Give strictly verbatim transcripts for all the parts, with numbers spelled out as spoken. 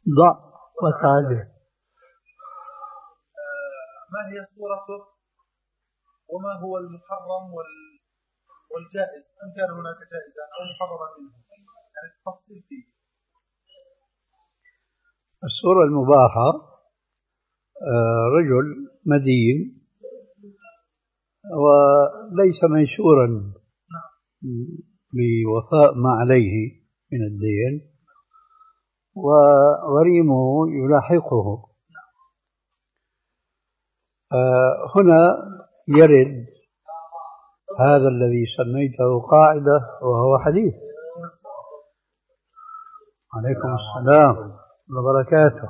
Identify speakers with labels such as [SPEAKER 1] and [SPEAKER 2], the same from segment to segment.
[SPEAKER 1] ضع وتعالى.
[SPEAKER 2] ما هي صورته وما هو المحرم والجائز، أن كان هناك جائزا أو محرما منه، يعني التفصيل فيه.
[SPEAKER 1] الصورة المباحة رجل مدين وليس ميسورا بوفاء ما عليه من الدين وغريمه يلاحقه، هنا يرد هذا الذي سميته قاعدة وهو حديث. عليكم السلام وبركاته.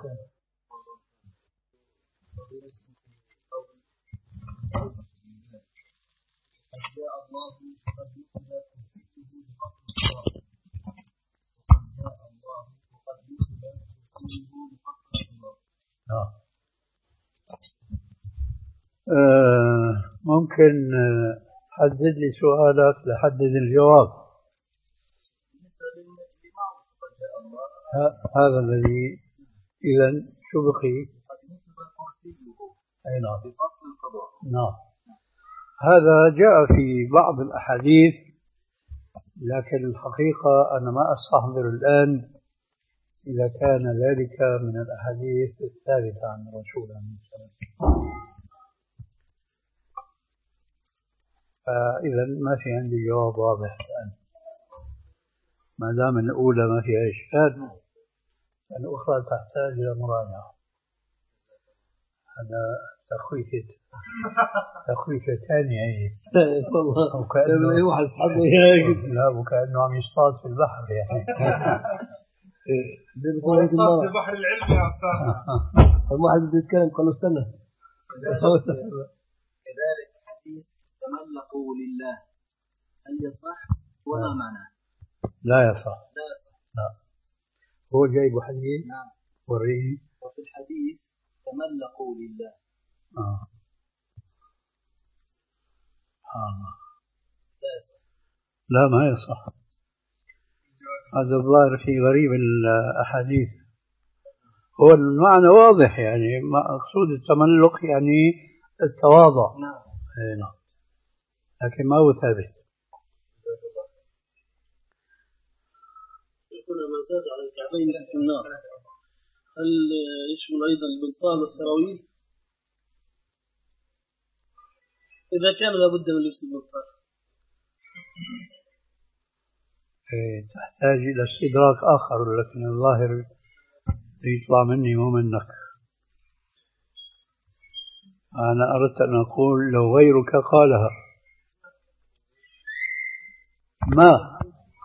[SPEAKER 1] آه ممكن حدد لي سؤالك لحدد الجواب. هذا الذي إذا شو بقي؟ أي نعم. نعم هذا جاء في بعض الأحاديث، لكن الحقيقة أنا ما أستحضر الآن إذا كان ذلك من الأحاديث الثابتة عن الرسول عليه الصلاة والسلام. فإذا ما في عندي جواب واضح الآن، ما دام الأولى ما فيها إشكال، الأخرى تحتاج إلى مراجعة. هذا تخويف تخويف ثاني
[SPEAKER 3] والله
[SPEAKER 1] وكأنه
[SPEAKER 3] أي واحد حظه
[SPEAKER 1] لا وكأنه عم يصطاد في البحر يعني.
[SPEAKER 2] يصطاد في البحر العلمي يا أستاذ.
[SPEAKER 3] الواحد بده يتكلم قال له استنى.
[SPEAKER 4] كذلك حديث تملقوا لله، هل يصح وما معناه؟
[SPEAKER 1] لا يصح.
[SPEAKER 4] لا يصح.
[SPEAKER 1] لا. هو جايب حديث.
[SPEAKER 4] نعم.
[SPEAKER 1] وريه.
[SPEAKER 4] وفي الحديث تملقوا لله.
[SPEAKER 1] آه. آه. لا ما يصح. هذا الظاهر في غريب الأحاديث. هو المعنى واضح، يعني مقصود التملق يعني التواضع.
[SPEAKER 4] نعم.
[SPEAKER 1] اي نعم، لكن ما هو ثابت.
[SPEAKER 3] يقول من زاد على الكعبين في النار، هل يشمل أيضا البنطال والسراويل؟ إذا كان لابد من لبس البنطال
[SPEAKER 1] تحتاج إلى استدراك آخر، لكن الظاهر يطلع مني مو منك. أنا أردت أن أقول لو غيرك قالها ما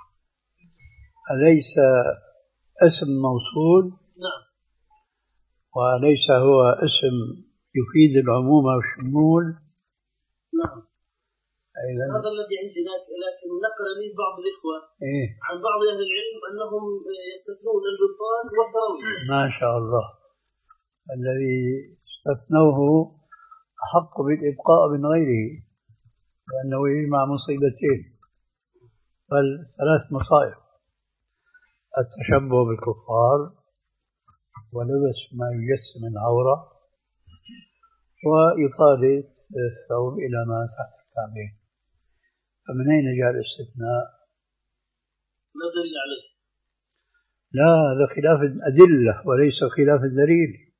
[SPEAKER 1] أليس اسم موصول؟
[SPEAKER 3] نعم.
[SPEAKER 1] وليس هو اسم يفيد العموم والشمول؟
[SPEAKER 3] نعم. هذا الذي عندي، لكن نقل لي بعض الإخوة
[SPEAKER 1] إيه؟
[SPEAKER 3] عن بعض أهل العلم أنهم يستثنون البنطال والسراويل.
[SPEAKER 1] ما شاء الله، الذي استثنوه أحق بالإبقاء من غيره، لأنه يجمع مصيبتين، بل ثلاث مصائب: التشبه بالكفار، ولبس ما يجسم العورة، وإطالة الثوب إلى ما تحت الكعبين. فمن أين جاء الاستثناء؟
[SPEAKER 3] لا دليل عليه.
[SPEAKER 1] لا، هذا خلاف الأدلة وليس خلاف الدليل.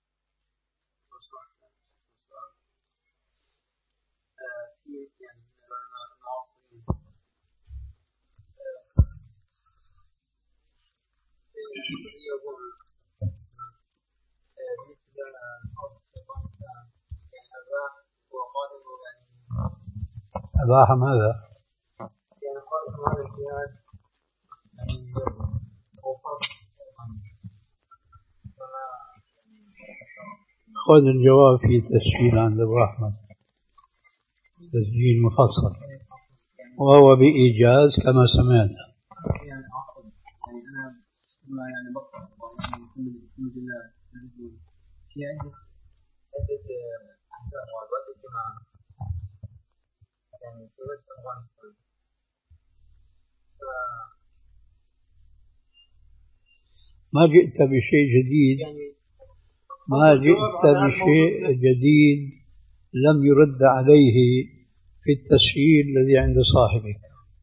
[SPEAKER 1] أباح ماذا؟ خذ الجواب في تسجيل عند أبو أحمد، تسجيل مفصل، وهو بإيجاز كما سمعت.
[SPEAKER 4] يعني أقصد يعني أنا ما يعني بقرأ يعني كل مجلات في عندي عدة أحكام وعدة جماعة يعني في وسط أفغانستان.
[SPEAKER 1] ما جئت بشيء جديد، ما جئت بشيء جديد لم يرد عليه في التسهيل الذي عند صاحبك.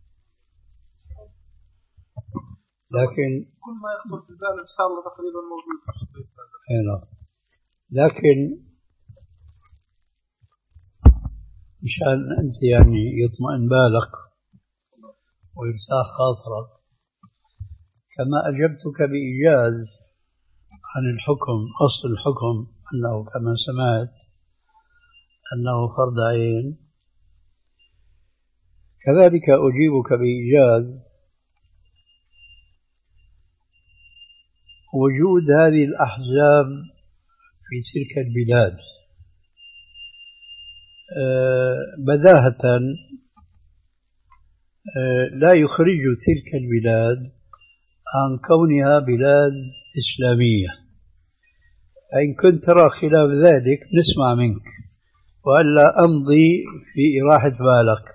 [SPEAKER 1] لكن
[SPEAKER 2] كل ما يخطر في البال إن شاء الله تقريبا موجود في الشريط
[SPEAKER 1] هذا. لكن مشان أنت يعني يطمئن بالك ويرتاح خاطرك، كما أجبتك بإيجاز عن الحكم، أصل الحكم أنه كما سمعت أنه فرض عين، كذلك أجيبك بإيجاز وجود هذه الأحزاب في تلك البلاد بداهة لا يخرج تلك البلاد عن كونها بلاد إسلامية. فإن كنت ترى خلاف ذلك نسمع منك، وألا أمضي في إراحة بالك.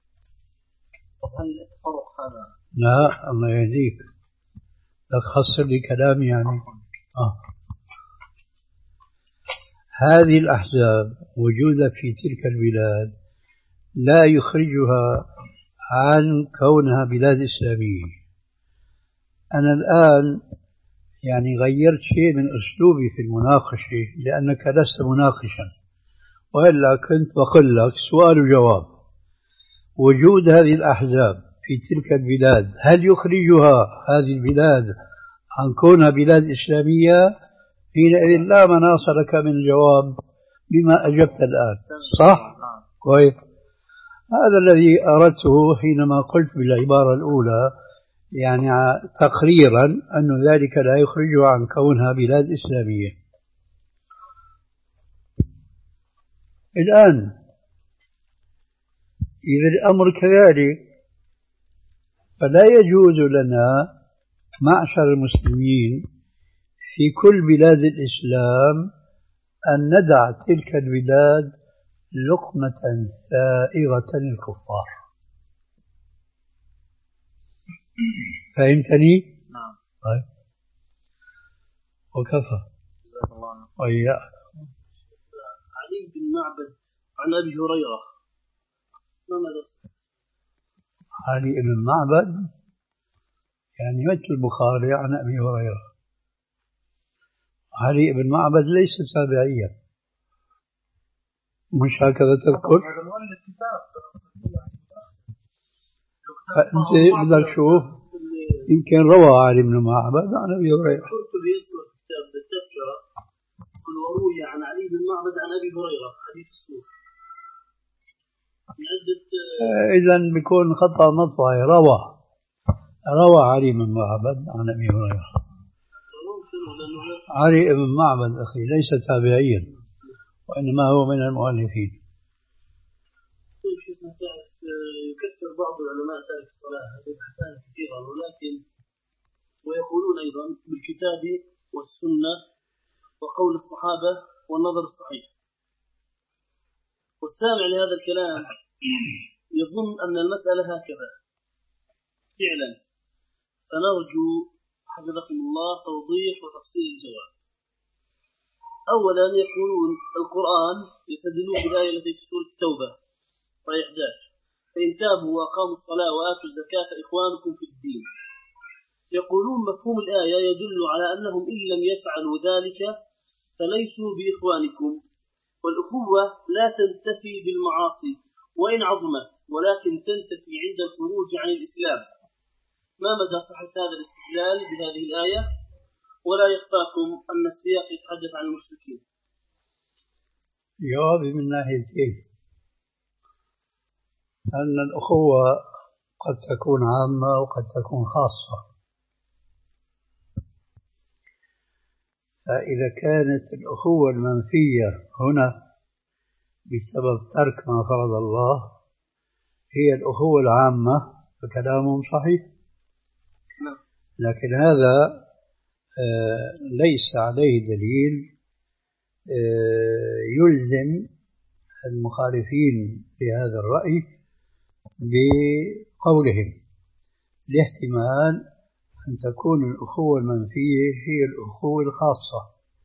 [SPEAKER 1] لا الله يهديك، لا تخسر لي كلامي يعني. آه. هذه الأحزاب وجودها في تلك البلاد لا يخرجها عن كونها بلاد إسلامية. أنا الآن يعني غيرت شيء من أسلوبي في المناقشة لأنك لست مناقشا، وإلا كنت بقول لك سؤال وجواب. وجود هذه الأحزاب في تلك البلاد هل يخرجها هذه البلاد عن كونها بلاد إسلامية؟ حينئذ لا مناص لك من الجواب بما أجبت الآن. صح؟ كويس. هذا الذي أردته حينما قلت بالعبارة الأولى، يعني تقريرا أن ذلك لا يخرجها عن كونها بلاد إسلامية. الآن إذا الأمر كذلك فلا يجوز لنا معشر المسلمين في كل بلاد الإسلام أن ندع تلك البلاد لقمة سائغة للكفار. فهمتني؟
[SPEAKER 4] نعم.
[SPEAKER 1] طيب وكفى. وإياك.
[SPEAKER 3] علي بن معبد عن أبي هريرة، ما ماذا؟
[SPEAKER 1] علي بن معبد يعني مثل البخاري عن أبي هريرة. علي بن معبد ليس تابعيا، مش هكذا تذكر؟ فأنت بدك شوف يمكن روى علي بن معبد عن أبي هريرة.
[SPEAKER 3] قلت بيذكر كتاب التذكرة قل وروي عن علي بن معبد عن أبي هريرة حديث السور.
[SPEAKER 1] إذن بيكون خطأ مطبعي. روى روى علي بن معبد عن أبي هريرة. علي بن معبد أخي ليس تابعيا، وإنما هو من المؤلفين.
[SPEAKER 3] يكثر بعض العلماء تارك الصلاة هذه الأحكام كثيرة، ولكن ويقولون أيضا بالكتاب والسنة وقول الصحابة والنظر الصحيح. والسامع لهذا الكلام يظن أن المسألة هكذا فعلا، فنرجو حفظكم الله توضيح وتفصيل الجواب. أولا يقولون القرآن يستدلون بالآية التي في سورة التوبة آية إحدى عشر فإن تابوا وأقاموا الصلاة وآتوا الزكاة إخوانكم في الدين. يقولون مفهوم الآية يدل على أنهم إن لم يفعلوا ذلك فليسوا بإخوانكم، والأخوة لا تنتفي بالمعاصي وإن عظمت، ولكن تنتفي عند الخروج عن الإسلام. ما مدى صحة هذا الاستدلال بهذه الآية؟ ولا يخفاكم أن السياق يتحدث عن المشركين.
[SPEAKER 1] جوابي من ناحيتين، أن الأخوة قد تكون عامة وقد تكون خاصة. فإذا كانت الأخوة المنفية هنا بسبب ترك ما فرض الله هي الأخوة العامة فكلامهم صحيح، لكن هذا ليس عليه دليل يلزم المخالفين بهذا الرأي بقولهم، لاحتمال أن تكون الأخوة المنفية هي الأخوة الخاصة،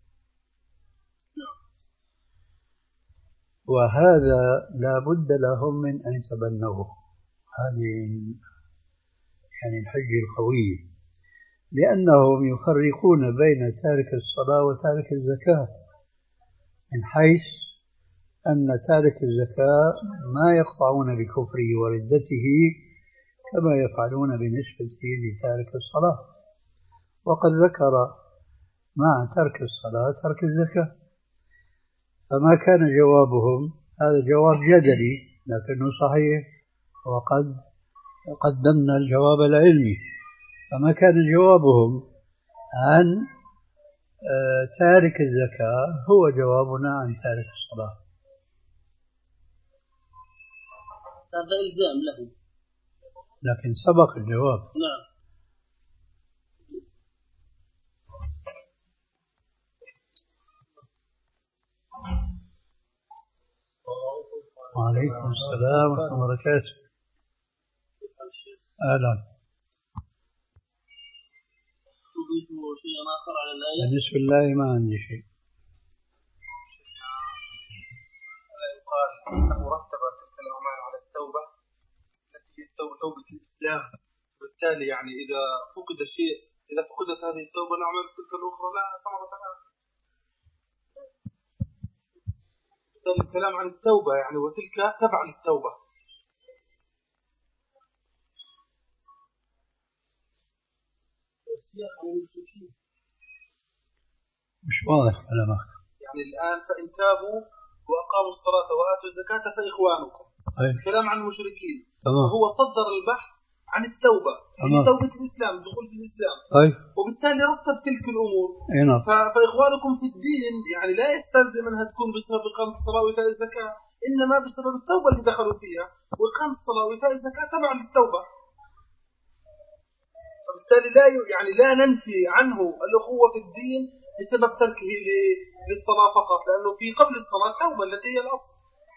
[SPEAKER 1] وهذا لا بد لهم من أن يتبنوه. هذه يعني الحجة القوية، لأنهم يفرقون بين تارك الصلاة وتارك الزكاة، من حيث أن تارك الزكاة ما يقطعون بكفره وردته كما يفعلون بالنسبة لتارك الصلاة. وقد ذكر مع ترك الصلاة ترك الزكاة، فما كان جوابهم، هذا جواب جدلي لكنه صحيح، وقد قدمنا الجواب العلمي، فما كان جوابهم عن تارك الزكاة هو جوابنا عن تارك الصلاة.
[SPEAKER 3] هذا إلزام له،
[SPEAKER 1] لكن سبق الجواب.
[SPEAKER 3] نعم.
[SPEAKER 1] وعليكم السلام ورحمة الله وبركاته. أهلا.
[SPEAKER 3] تضيف شيئا آخر على الآية؟
[SPEAKER 1] بالنسبة لله ما عندي شيء.
[SPEAKER 2] ألا يقال أنه رتب تلك الأعمال على التوبة التي هي توبة الإسلام، بالتالي يعني إذا فقد شيء، إذا فقدت هذه التوبة الأعمال تلك الأخرى لا ثمرة لها. الكلام عن التوبة يعني وتلك تبع للتوبة.
[SPEAKER 1] مش واضح كلامك.
[SPEAKER 2] يعني الآن فإن تابوا وأقاموا الصلاة وآتوا الزكاة فإخوانكم.
[SPEAKER 1] أي.
[SPEAKER 2] الكلام عن المشركين.
[SPEAKER 1] تمام.
[SPEAKER 2] وهو صدر البحث عن التوبة، يعني توبة الإسلام، الدخول في الإسلام.
[SPEAKER 1] طيب.
[SPEAKER 2] وبالتالي رتب تلك الأمور.
[SPEAKER 1] نعم.
[SPEAKER 2] فإخوانكم في الدين يعني لا يستلزم أنها تكون بسبب إقامة الصلاة وإيتاء الزكاة، إنما بسبب التوبة اللي دخلوا فيها، وإقامة الصلاة وإيتاء الزكاة تبع للتوبة. فبالتالي لا يعني لا ننفي عنه الأخوة في الدين بسبب تركه للصلاة فقط، لأنه في قبل الصلاة توبة التي هي الأصل.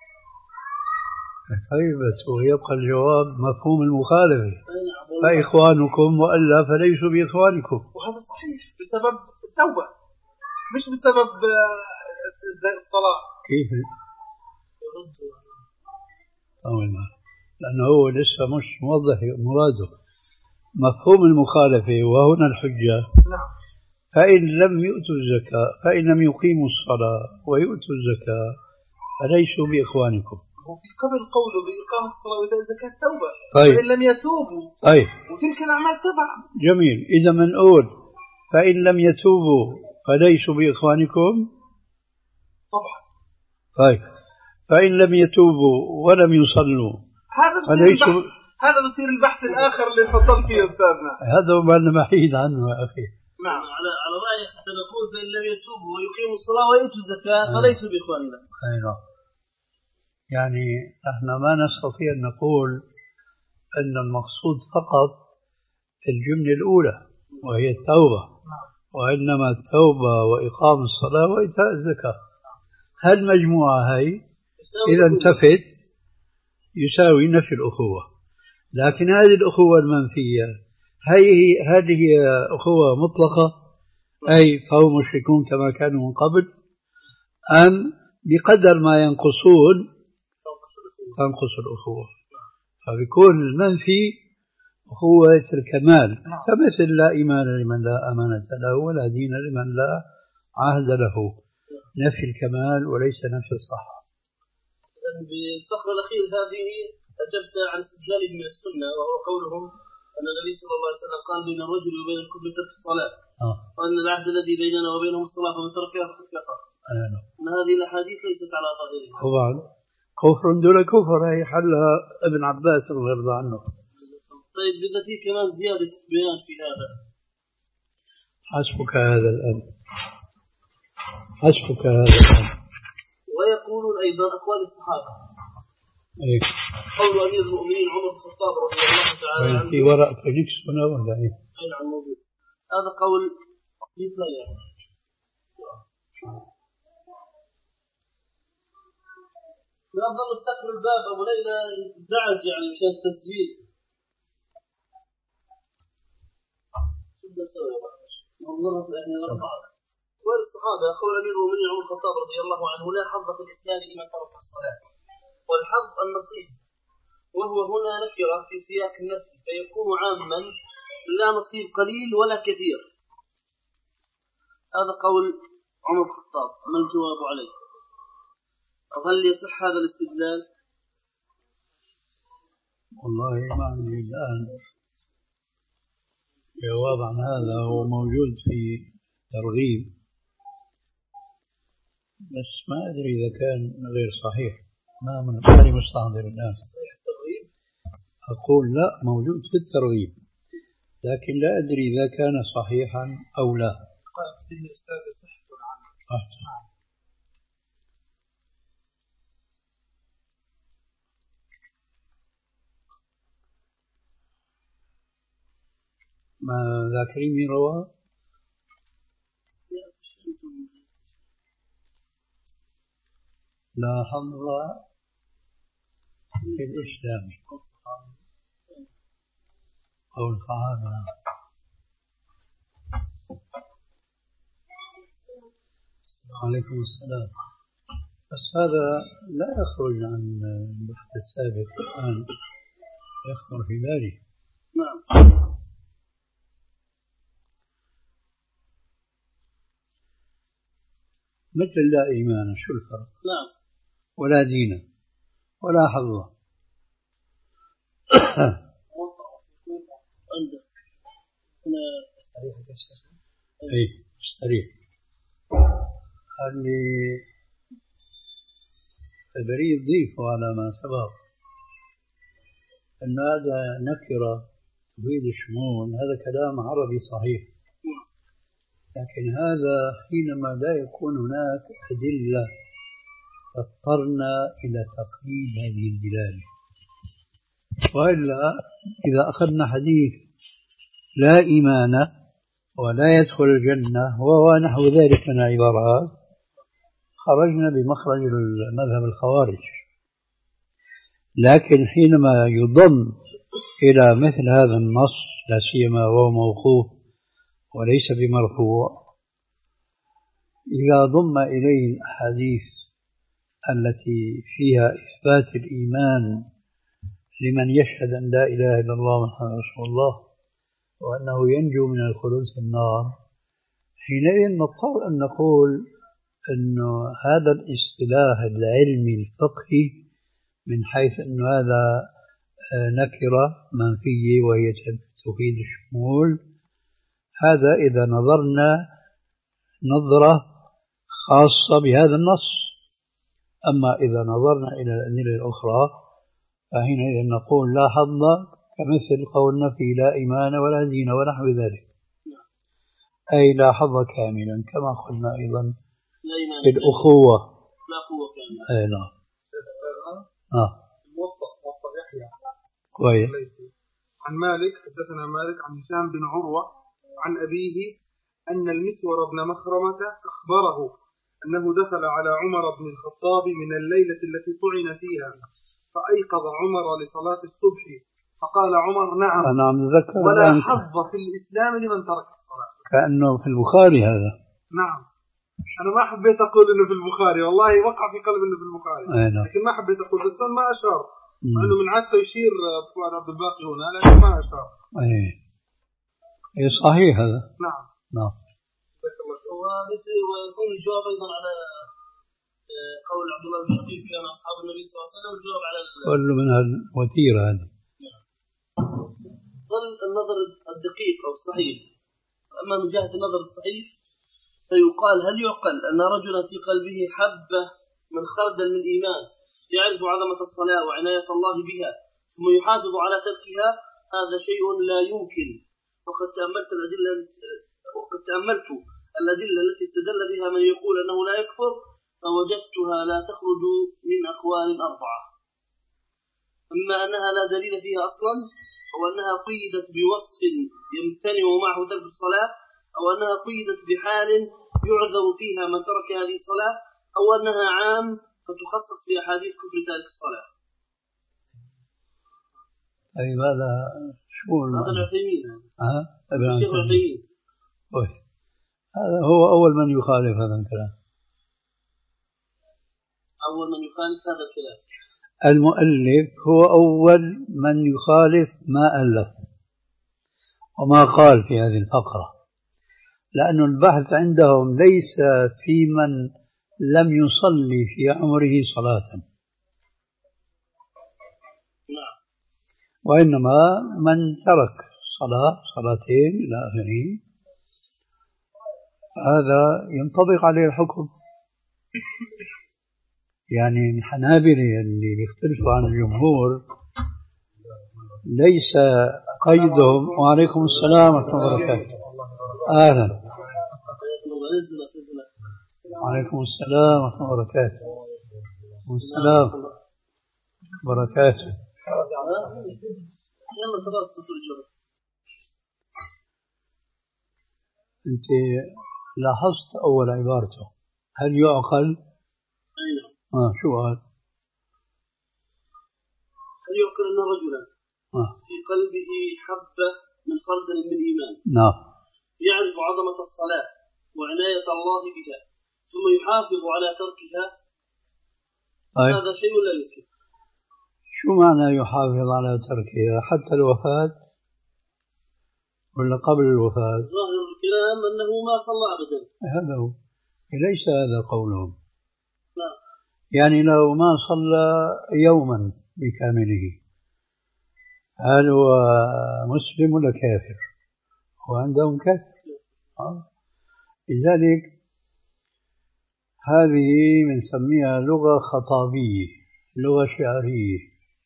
[SPEAKER 1] طيب بس ويبقى الجواب مفهوم المخالفة، فإخوانكم وإلا فليسوا بإخوانكم.
[SPEAKER 2] وهذا صحيح بسبب التوبة مش بسبب الصلاة.
[SPEAKER 1] كيف؟ أول ما لأنه هو لسه مش موضح مراده. مفهوم المخالفة وهنا الحجة.
[SPEAKER 2] نعم.
[SPEAKER 1] فإن لم يؤتوا الزكاة، فإن لم يقيموا الصلاة ويؤتوا الزكاة فليسوا بإخوانكم.
[SPEAKER 2] وفي قبل قوله بإقامة الصلاة وإيتاء الزكاة توبة.
[SPEAKER 1] طيب.
[SPEAKER 2] فإن لم يتوبوا.
[SPEAKER 1] طيب.
[SPEAKER 2] وتلك الأعمال تبع.
[SPEAKER 1] جميل. إذا منقول فإن لم يتوبوا فليسوا بإخوانكم.
[SPEAKER 2] طبعا.
[SPEAKER 1] طيب. فإن لم يتوبوا ولم يصلوا
[SPEAKER 2] هذا
[SPEAKER 1] فليسوا.
[SPEAKER 2] هذا بصير البحث الآخر اللي فصل فيه أستاذنا.
[SPEAKER 1] هذا ما أنا محيد عنه يا أخي.
[SPEAKER 3] نعم. على على رأيك سنقول فإن لم يتوبوا ويقيموا الصلاة ويؤتوا الزكاة فليسوا بإخواننا.
[SPEAKER 1] أي نعم. يعني احنا ما نستطيع أن نقول أن المقصود فقط الجملة الأولى وهي التوبة، وإنما التوبة وإقام الصلاة وإيتاء الزكاة. هالمجموعة هاي إذا انتفت يساوي نفي الأخوة. لكن هذه الأخوة المنفية هي هذه أخوة مطلقة، أي فهم مشركون كما كانوا من قبل، أم بقدر ما ينقصون تنقص الأخوة، فبيكون المنفي أخوة الكمال، كمثل لا إيمان لمن لا أمانة له ولا دين لمن لا عهد له، نفي الكمال وليس نفي الصحة.
[SPEAKER 3] بالفقرة الأخير هذه أجبت عن استدلال من السنة، وهو قولهم أن النبي صلى الله عليه وسلم قال بين الرجل وبين الكفر ترك الصلاة،
[SPEAKER 1] آه.
[SPEAKER 3] وأن العهد الذي بيننا وبينهم الصلاة فمن تركها فقد كفر.
[SPEAKER 1] آه.
[SPEAKER 3] أن هذه الأحاديث ليست على ظاهرها.
[SPEAKER 1] طبعا كفر دون كفر، هي حلها ابن عباس الله يرضى عنه.
[SPEAKER 3] طيب بدنا في كمان زيادة بيان في هذا.
[SPEAKER 1] حسبك هذا الآن، حسبك هذا الآن.
[SPEAKER 3] ويقولون أيضا أقوال الصحابة.
[SPEAKER 1] إيه.
[SPEAKER 3] قول أمير المؤمنين عمر بن الخطاب رضي الله تعالى عنه.
[SPEAKER 1] في ورق فيجيكس هنا ولا إيه؟
[SPEAKER 3] أي نعم موجود. هذا قول يطلع. لا ظل سكر الباب أبو ليلى زعج يعني مشان التسجيل. والصحابة قول أمير المؤمنين عمر الخطاب رضي الله عنه لا حظ في الإسلام لمن ترك الصلاة، والحظ النصيب، وهو هنا نكرة في سياق النفي فيكون عاما لا نصيب قليل ولا كثير. هذا قول عمر الخطاب، ما الجواب عليه؟ هل يصح هذا الاستدلال؟
[SPEAKER 1] والله ما عندي الآن جواب عن هذا، هو موجود في ترغيب بس ما أدري إذا كان غير صحيح، ما من غير مستحضر الآن.
[SPEAKER 3] صحيح الترغيب؟
[SPEAKER 1] أقول لا، موجود في الترغيب لكن لا أدري إذا كان صحيحا أو لا.
[SPEAKER 2] قال فيه أستاذ صحة العمل.
[SPEAKER 1] ما ذاكرين مين رواه؟ لا حظ في الإسلام أو الصحابة. عليكم السلام. بس هذا لا يخرج عن البحث السابق الآن، يخطر في بالي.
[SPEAKER 3] نعم.
[SPEAKER 1] مثل لا إيمان، شو الفرق؟
[SPEAKER 3] نعم.
[SPEAKER 1] ولا دين ولا حظ.
[SPEAKER 3] عندك هنا
[SPEAKER 4] استريح يا شيخ.
[SPEAKER 1] اي استريح. اللي بريد ضيفه على ما سبق أن هذا نكرة تفيد الشمول، هذا كلام عربي صحيح، لكن هذا حينما لا يكون هناك أدلة اضطرنا إلى تقييد هذه الدلالة. وإلا إذا أخذنا حديث لا إيمان ولا يدخل الجنة وهو نحو ذلك من العبارات خرجنا بمخرج المذهب الخوارج. لكن حينما يضم إلى مثل هذا النص لا سيما وهو موقوف وليس بمرفوع، إذا ضم إليه الأحاديث التي فيها إثبات الإيمان لمن يشهد أن لا إله إلا الله محمد رسول الله وأنه ينجو من الخلود في النار، حينئذ نضطر أن نقول أن هذا الاصطلاح العلمي الفقهي من حيث أن هذا نكرة منفية وهي تفيد الشمول، هذا إذا نظرنا نظرة خاصة بهذا النص. أما إذا نظرنا إلى الأدلة الأخرى فحينئذ نقول لا حظ كمثل قولنا في لا إيمان ولا دين ونحو ذلك، أي لا حظ كاملا كما قلنا أيضا في الأخوة.
[SPEAKER 3] لا قوة كاملة.
[SPEAKER 1] أي نعم.
[SPEAKER 2] آه. موطأ موطأ يحيى.
[SPEAKER 1] كويس.
[SPEAKER 2] عن مالك حدثنا مالك عن هشام بن عروة عن أبيه أن المسور بن مخرمة أخبره أنه دخل على عمر بن الخطاب من الليلة التي طعن فيها فأيقظ عمر لصلاة الصبح فقال عمر نعم
[SPEAKER 1] أنا عم أتذكر
[SPEAKER 2] ولا حظ في الإسلام لمن ترك الصلاة.
[SPEAKER 1] كأنه في البخاري هذا.
[SPEAKER 2] نعم. أنا ما حبيت أقول إنه في البخاري، والله وقع في قلب إنه في البخاري، لكن ما حبيت أقول بس ما أشار، مع إنه من عادته يشير فؤاد عبد الباقي هنا لكن ما أشار.
[SPEAKER 1] إيه. إيه صحيح هذا.
[SPEAKER 2] نعم.
[SPEAKER 1] نعم.
[SPEAKER 3] ويكون الجواب أيضا على قول عبد الله بن شقيق كان أصحاب النبي صلى الله عليه وسلم، الجواب على
[SPEAKER 1] كل من الوتيرة هذه.
[SPEAKER 3] ظل النظر الدقيق أو الصحيح. أما من جهة النظر الصحيح فيقال هل يعقل أن رجلا في قلبه حبة من خردل من إيمان يعرف عظمة الصلاة وعناية الله بها ثم يحافظ على تركها؟ هذا شيء لا يمكن. وقد تأملت الأدلة وقد تأملت الأدلة التي استدل بها من يقول أنه لا يكفر فوجدتها لا تخرج من أقوال أربعة: أما أنها لا دليل فيها أصلا، أو أنها قيدت بوصف يمتنع معه ترك الصلاة، أو أنها قيدت بحال يعذر فيها من ترك هذه الصلاة، أو أنها عام فتخصص بأحاديث كفر تارك الصلاة.
[SPEAKER 1] أي هذا شو
[SPEAKER 3] هذا العثيمين.
[SPEAKER 1] ها؟
[SPEAKER 3] الشيخ العثيمين
[SPEAKER 1] طيب هذا هو أول من يخالف هذا الكلام.
[SPEAKER 3] أول من يخالف هذا الكلام
[SPEAKER 1] المؤلف هو أول من يخالف ما ألف وما قال في هذه الفقرة، لأن البحث عندهم ليس في من لم يصلي في عمره صلاة، وإنما من ترك صلاة صلاتين إلى آخره، هذا ينطبق عليه الحكم. يعني الحنابلة اللي بيختلفوا عن الجمهور ليس قيدهم. وعليكم السلام ورحمة الله وبركاته. أهلا. وعليكم السلام ورحمة الله وبركاته. والسلام وبركاته. أنت لاحظت أول عبارته هل يعقل؟ آه شو قال؟
[SPEAKER 3] هل يعقل أن رجلا آه. في قلبه حبة من خردل من إيمان
[SPEAKER 1] نعم
[SPEAKER 3] يعرف عظمة الصلاة وعناية الله بها ثم يحافظ على تركها؟
[SPEAKER 1] طيب.
[SPEAKER 3] هذا شيء لا يمكن.
[SPEAKER 1] شو معنى يحافظ على تركها حتى الوفاة ولا قبل الوفاة؟
[SPEAKER 3] ظاهر الكلام أنه ما صلى أبدا.
[SPEAKER 1] هذا هو، ليس هذا قولهم.
[SPEAKER 3] نعم.
[SPEAKER 1] يعني لو ما صلى يوما بكامله هل هو مسلم ولا كافر؟ هو عندهم كافر. آه. لذلك هذه بنسميها لغة خطابية، لغة شعرية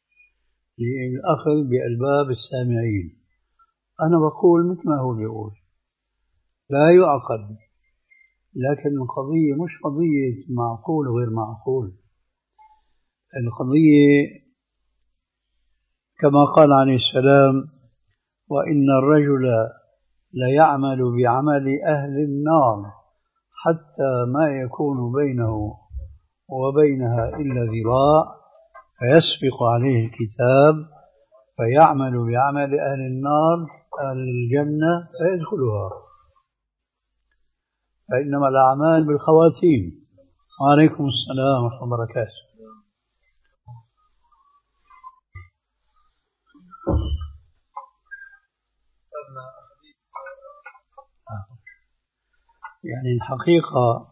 [SPEAKER 1] للأخذ بألباب السامعين. أنا بقول مثل ما هو بيقول لا يعقل، لكن القضية مش قضية معقول وغير معقول. القضية كما قال عليه السلام وإن الرجل ليعمل بعمل أهل النار حتى ما يكون بينه وبينها إلا ذراع فيسبق عليه الكتاب فيعمل بعمل أهل النار أهل الجنة فيدخلها، فإنما الأعمال بالخواتيم. وعليكم السلام ورحمة الله وبركاته. يعني الحقيقة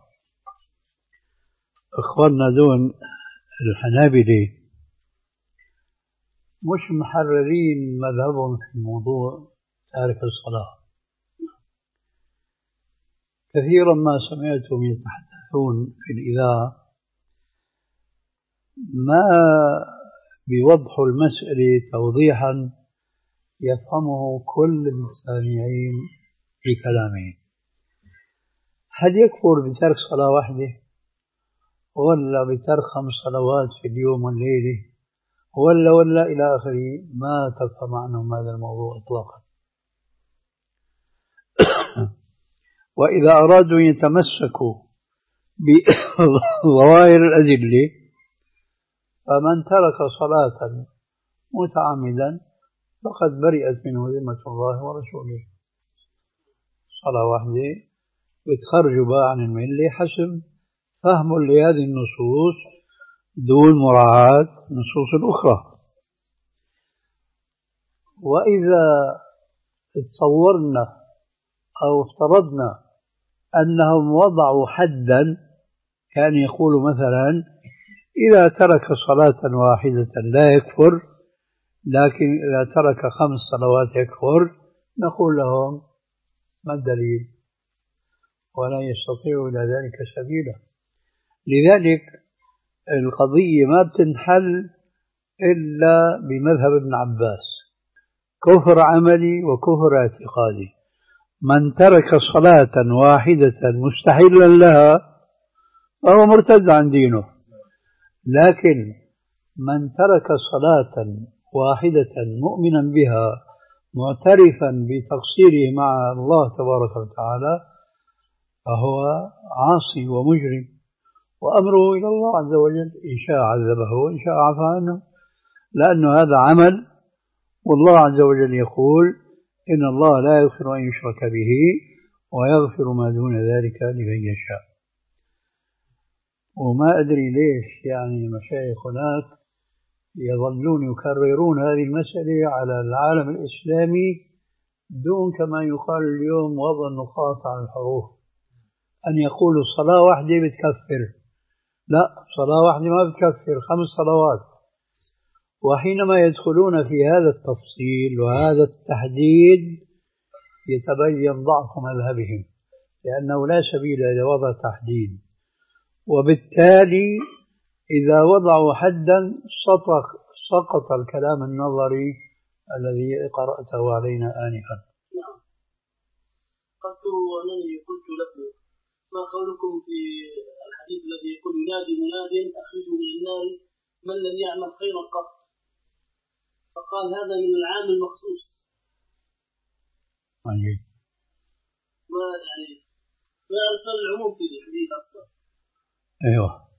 [SPEAKER 1] إخواننا دون الحنابلة مش محررين مذهبهم في الموضوع تارك الصلاة. كثيرا ما سمعتهم يتحدثون في الإذاعة ما بيوضحوا المسألة توضيحا يفهمه كل المستمعين في كلامهم. هل يكفر بترك صلاة واحدة ولا بترك خمس صلوات في اليوم والليلة ولا ولا إلى آخره؟ ما تفهم عنهم هذا الموضوع إطلاقا. وإذا أرادوا يتمسكوا بظواهر الأدلة فمن ترك صلاة متعمدا فقد برئت منه ذمة الله ورسوله. صلاة واحدة بتخرج بقى عن الملة حسب فهم لهذه النصوص دون مراعاة النصوص الأخرى. وإذا تصورنا أو افترضنا أنهم وضعوا حدا كان يقول مثلا إذا ترك صلاة واحدة لا يكفر لكن إذا ترك خمس صلوات يكفر، نقول لهم ما الدليل؟ ولا يستطيع إلى ذلك سبيلا. لذلك القضية ما بتنحل إلا بمذهب ابن عباس، كفر عملي وكفر اعتقادي. من ترك صلاة واحدة مستحيلا لها فهو مرتد عن دينه، لكن من ترك صلاة واحدة مؤمنا بها معترفا بتقصيره مع الله تبارك وتعالى فهو عاصي ومجرم، وأمره إلى الله عز وجل، إن شاء عذبه وإن شاء عفى عنه، لأن هذا عمل. والله عز وجل يقول إن الله لا يغفر أن يشرك به ويغفر ما دون ذلك لمن يشاء. وما أدري ليش يعني مشايخ هناك يظلون يكررون هذه المسألة على العالم الإسلامي دون كما يقال اليوم وضع النقاط على الحروف، أن يقولوا صلاة واحدة بتكفر. لا، صلاة واحدة ما بتكفر، خمس صلوات. وحينما يدخلون في هذا التفصيل وهذا التحديد يتبين ضعف مذهبهم، لأنه لا سبيل إلى وضع تحديد، وبالتالي إذا وضعوا حدا سقط سقط الكلام النظري الذي قرأته علينا آنفا.
[SPEAKER 3] نعم. قلتوا أنني قلت لكم ما قولكم في الحديث الذي يقول ينادي مناد أخرجوا من النار من لم يعمل خيرا قط، فقال هذا من العام المخصوص.
[SPEAKER 1] طيب.
[SPEAKER 3] ما يعني ما أرسل العموم في الحديث أصلا.
[SPEAKER 1] أيوه.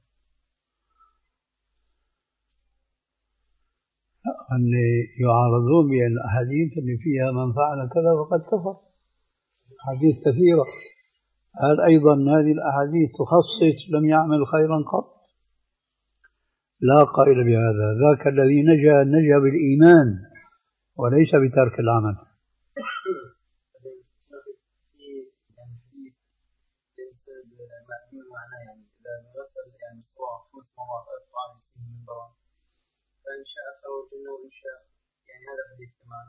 [SPEAKER 1] اللي يعارضون بأن الأحاديث اللي فيها من فعل كذا فقد كفر، حديث كثيرة. هل أيضا هذه الأحاديث تخصص لم يعمل خيرا قط؟ لا قائل بهذا. ذاك الذي نجا نجا بالإيمان وليس بترك العمل.
[SPEAKER 4] فإن شاء خرج منه وإن شاء يعني هذا حديث كمان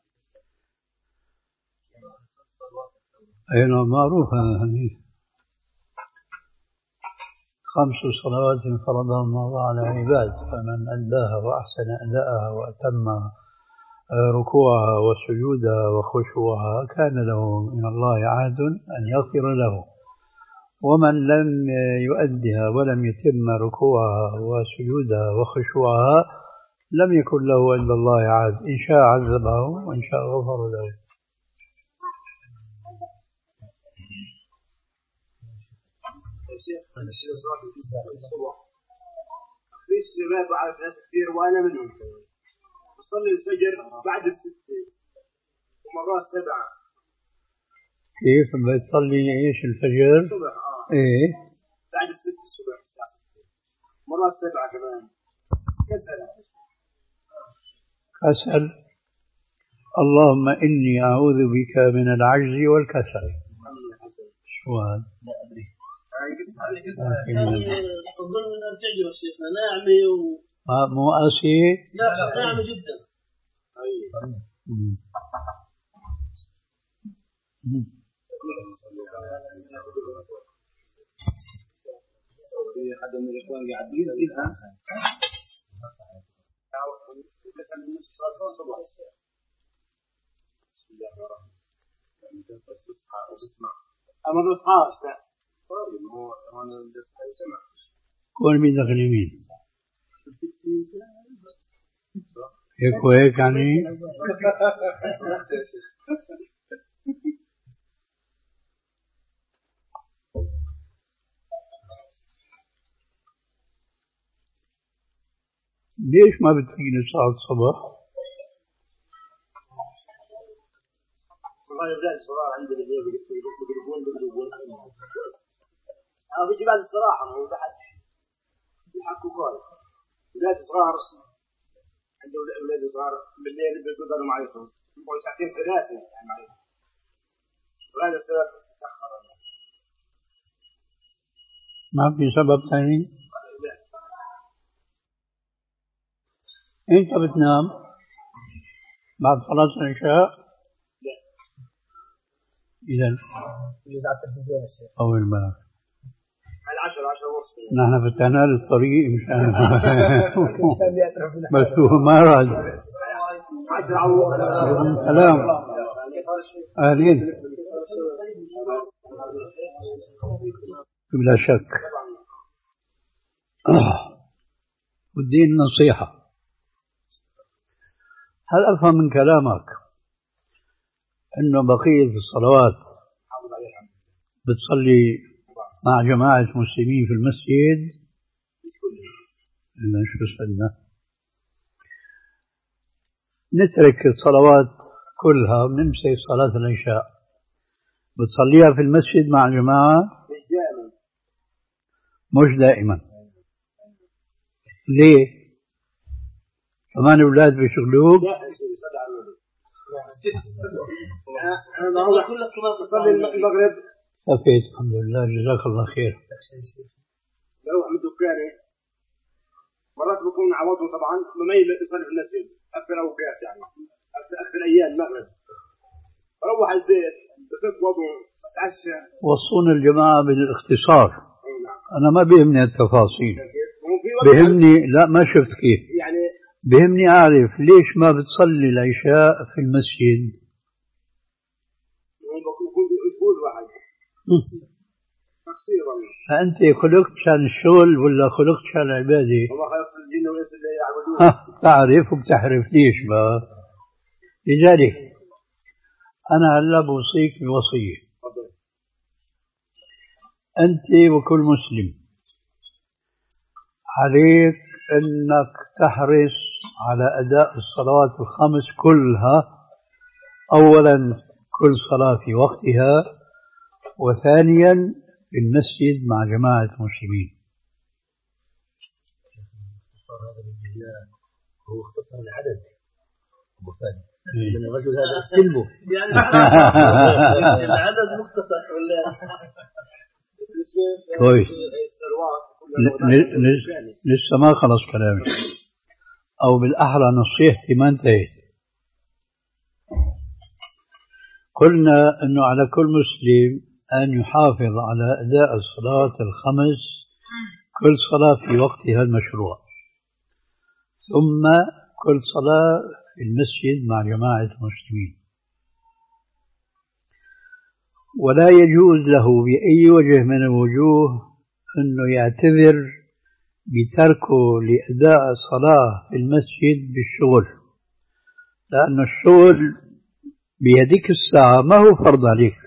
[SPEAKER 1] أي نعم، معروف هذا الحديث. خمس صلوات فرضها الله على عباد، فمن أداها وأحسن أداءها وأتم ركوعها وسجودها وخشوعها كان له من الله عهد أن يغفر له، ومن لم يؤدها ولم يتم ركوعها وسجودها وخشوعها لم يكن له عند الله عهد، إن شاء عذبه وإن شاء غفر له.
[SPEAKER 5] في الشباب بعرف ناس كثير وأنا منهم، بصلي الفجر بعد الستة ومرات سبعة.
[SPEAKER 1] كيف بتصلي إيش الفجر؟
[SPEAKER 5] الصبح آه.
[SPEAKER 1] إيه
[SPEAKER 5] بعد الستة الصبح الساعة ستة، مرات سبعة كمان. كسل
[SPEAKER 1] كسل. اللهم إني أعوذ بك من العجز والكسل. شو هذا؟
[SPEAKER 4] لا أدري.
[SPEAKER 3] يعني أظن أن تعجب شيخنا ناعمة و
[SPEAKER 1] مو قاسي؟
[SPEAKER 3] لا ناعمة جدا.
[SPEAKER 5] أيوة.
[SPEAKER 2] في حد من الإخوان قاعد يسأل
[SPEAKER 5] أما الأصحاب
[SPEAKER 1] كون من داخل اليمين هيك وهيك يعني. ليش ما بتجيني صلاة الصبح؟
[SPEAKER 5] والله يبدأ الصلاة عندنا بيقربون بيقربون أنا بيجي بعد الصراحة ما هو بعد يحكوا قال ولاد صغار عنده أولاد صغار بالليل بيقدروا معيهم يبغوا ساعتين ثلاثة يعني معيهم وهذا السبب تأخر.
[SPEAKER 1] ما في سبب ثاني؟ أنت بتنام بعد صلاة العشاء؟
[SPEAKER 5] لا.
[SPEAKER 1] إذا
[SPEAKER 4] يجوز على التلفزيون الشيخ.
[SPEAKER 1] أول ما
[SPEAKER 5] العشرة عشرة ونصف
[SPEAKER 1] نحن فتحنا له الطريق مشان
[SPEAKER 4] مشان يعترف
[SPEAKER 1] بس هو ما راد. سلام. أهلين. بلا شك. والدين نصيحة. هل أفهم من كلامك أنه بقية الصلوات بتصلي مع جماعة مسلمين في المسجد؟ إلا شو سألنا نترك الصلوات كلها ونمسك صلاة العشاء، بتصليها في المسجد مع الجماعة؟
[SPEAKER 5] مش دائما.
[SPEAKER 1] مش دائما. ليه؟ كمان الأولاد بيشغلوك؟
[SPEAKER 5] لا يصلي على النبي. أنا أروح كل الصلاة أصلي المغرب.
[SPEAKER 1] كفيت الحمد لله جزاك الله خير.
[SPEAKER 5] بروح من دكاني مرات بكون عوضهم طبعا بميل يصلي في المسجد أكثر أوقات يعني أكثر أيام المغرب. بروح البيت بفك وضوء بتعشى.
[SPEAKER 1] وصون الجماعة بالاختصار. أنا ما بيهمني التفاصيل. بيهمني لا ما شفت كيف.
[SPEAKER 5] يعني
[SPEAKER 1] بيهمني أعرف ليش ما بتصلي العشاء في المسجد؟
[SPEAKER 5] بكون أسبوع واحد.
[SPEAKER 1] فأنت خلقت عشان الشغل ولا خلقت عشان العبادة؟
[SPEAKER 5] والله خلقت الجن والإنس اللي يعبدون.
[SPEAKER 1] تعرف وبتحرف ليش بقى؟ لذلك أنا هلا بوصيك بوصية. أنت وكل مسلم عليك أنك تحرص على أداء الصلوات الخمس كلها. أولا كل صلاة في وقتها، وثانيا في المسجد مع جماعة المسلمين.
[SPEAKER 4] هو اختصر العدد أبو فادي من الرجل هذا استلمه
[SPEAKER 3] يعني العدد مختصر ولا
[SPEAKER 1] كويس. لسه ما خلص كلامي، أو بالأحرى نصيحتي ما انتهت. قلنا أنه على كل مسلم أن يحافظ على أداء الصلاة الخمس كل صلاة في وقتها المشروع، ثم كل صلاة في المسجد مع جماعة المسلمين. ولا يجوز له بأي وجه من الوجوه أنه يعتذر بتركه لأداء الصلاة في المسجد بالشغل، لأن الشغل بهذيك الساعة ما هو فرض عليك.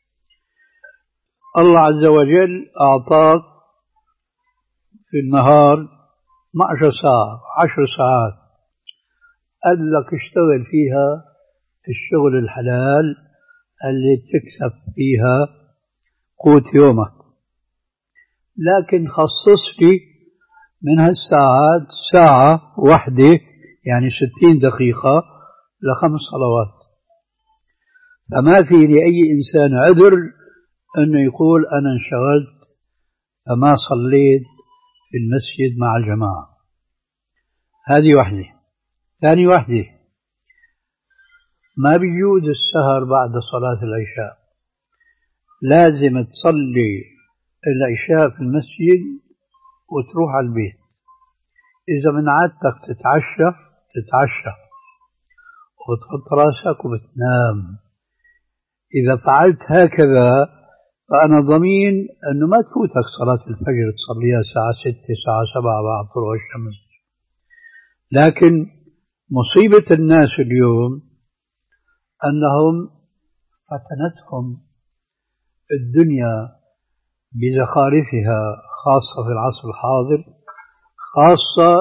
[SPEAKER 1] الله عز وجل أعطاك في النهار اثنتي عشرة ساعة عشر ساعات، قال لك اشتغل فيها الشغل الحلال اللي بتكسب فيها قوت يومك، لكن خصص لي من هالساعات ساعة واحدة يعني ستين دقيقة لخمس صلوات. فما في لأي إنسان عذر أنه يقول أنا انشغلت فما صليت في المسجد مع الجماعة. هذه واحدة. ثاني واحدة، ما بيجوز السهر بعد صلاة العشاء، لازم تصلي العشاء في المسجد وتروح على البيت. إذا من عادتك تتعشى تتعشى وتحط راسك وبتنام. إذا فعلت هكذا فأنا ضمين أنه ما تفوتك صلاة الفجر تصليها الساعة ستة الساعة سبعة بعد طلوع الشمس. لكن مصيبة الناس اليوم أنهم فتنتهم الدنيا بزخارفها، خاصة في العصر الحاضر، خاصة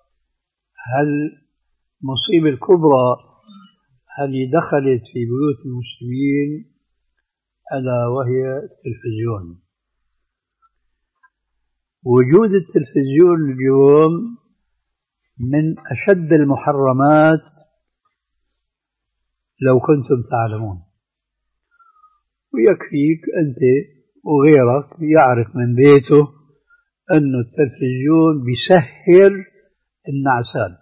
[SPEAKER 1] هالمصيبة الكبرى اللي دخلت في بيوت المسلمين ألا وهي التلفزيون. وجود التلفزيون اليوم من أشد المحرمات لو كنتم تعلمون. ويكفيك أنت وغيرك يعرف من بيته أن التلفزيون بيسهر النعسان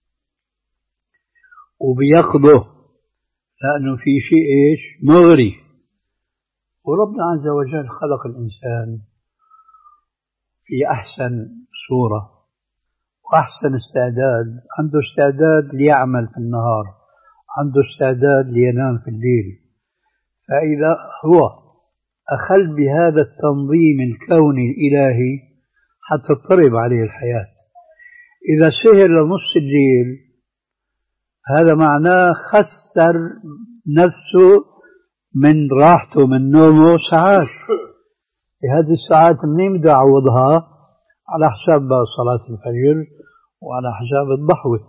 [SPEAKER 1] وبيقضه، لأنه في شيء إيش مغري. وربنا عز وجل خلق الإنسان في أحسن صورة وأحسن استعداد. عنده استعداد ليعمل في النهار، عنده استعداد لينام في الليل. فإذا هو أخل بهذا التنظيم الكوني الإلهي حتى تضطرب عليه الحياة، إذا سهر لنص الليل هذا معناه خسر نفسه من راحته من نومه ساعات. في هذه الساعات منين بده يعوضها؟ على حساب صلاة الفجر وعلى حساب الضحوة.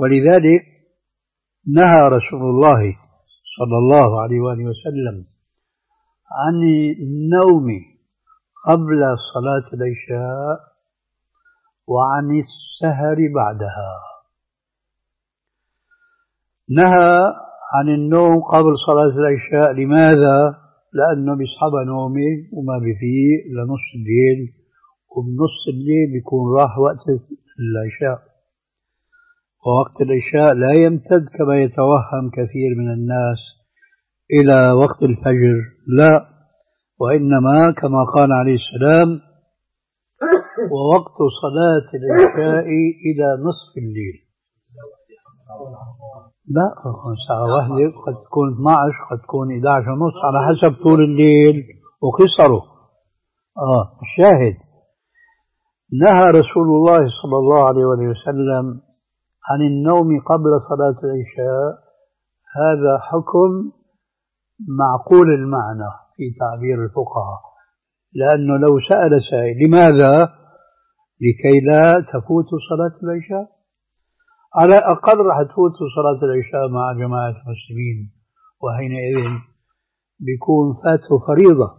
[SPEAKER 1] ولذلك نهى رسول الله صلى الله عليه وآله وسلم عن النوم قبل صلاة العشاء وعن السهر بعدها. نهى عن النوم قبل صلاة العشاء. لماذا؟ لأنه بيصحبها نومي وما بفيق لنص الليل، وبنص الليل بيكون راح وقت العشاء، ووقت العشاء لا يمتد كما يتوهم كثير من الناس إلى وقت الفجر، لا، وإنما كما قال عليه السلام: ووقت صلاة العشاء إلى نصف الليل. لا، ساعة واحدة، قد تكون اثني عشر، قد تكون إحدى عشر ونص، على حسب طول الليل وقصره. آه الشاهد: نهى رسول الله صلى الله عليه وسلم عن النوم قبل صلاة العشاء. هذا حكم معقول المعنى في تعبير الفقهاء، لأنه لو سأل سائل لماذا؟ لكي لا تفوت صلاة العشاء. على الأقل راح تفوت صلاة العشاء مع جماعة المسلمين، وحينئذ بيكون فاته فريضة.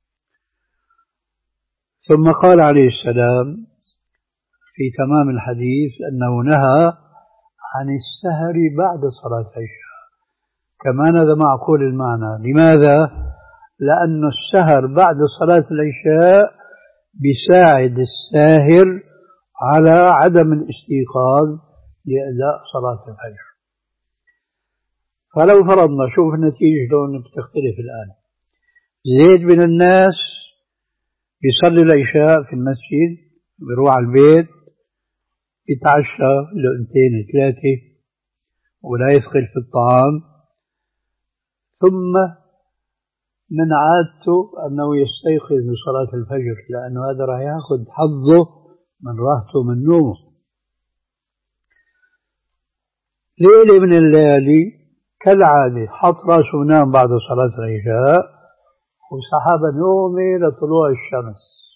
[SPEAKER 1] ثم قال عليه السلام في تمام الحديث أنه نهى عن السهر بعد صلاة العشاء. كمان هذا معقول المعنى. لماذا؟ لأن السهر بعد صلاة العشاء بيساعد الساهر على عدم الاستيقاظ لأداء صلاة الفجر. فلو فرضنا، شوف النتيجة لون بتختلف الآن. زيد من الناس بيصلي العشاء في المسجد، بيروح على البيت، يتعشى لقمتين ثلاثة ولا يثقل في الطعام، ثم من عادته أنه يستيقظ لصلاة الفجر، لأنه هذا راح يأخذ حظه من راحته من نومه. ليلة من الليالي كالعادة حط راسه ونام بعد صلاة العشاء، وسحب نومه لطلوع الشمس.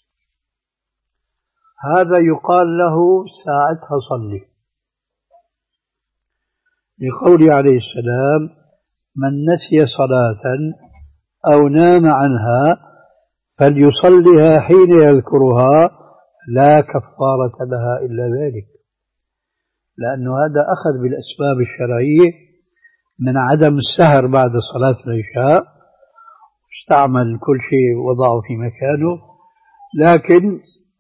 [SPEAKER 1] هذا يقال له ساعتها صلي، لقوله عليه السلام: من نسي صلاة أو نام عنها فليصلها حين يذكرها لا كفارة لها إلا ذلك. لأنه هذا أخذ بالأسباب الشرعية من عدم السهر بعد صلاة العشاء، استعمل كل شيء وضعه في مكانه، لكن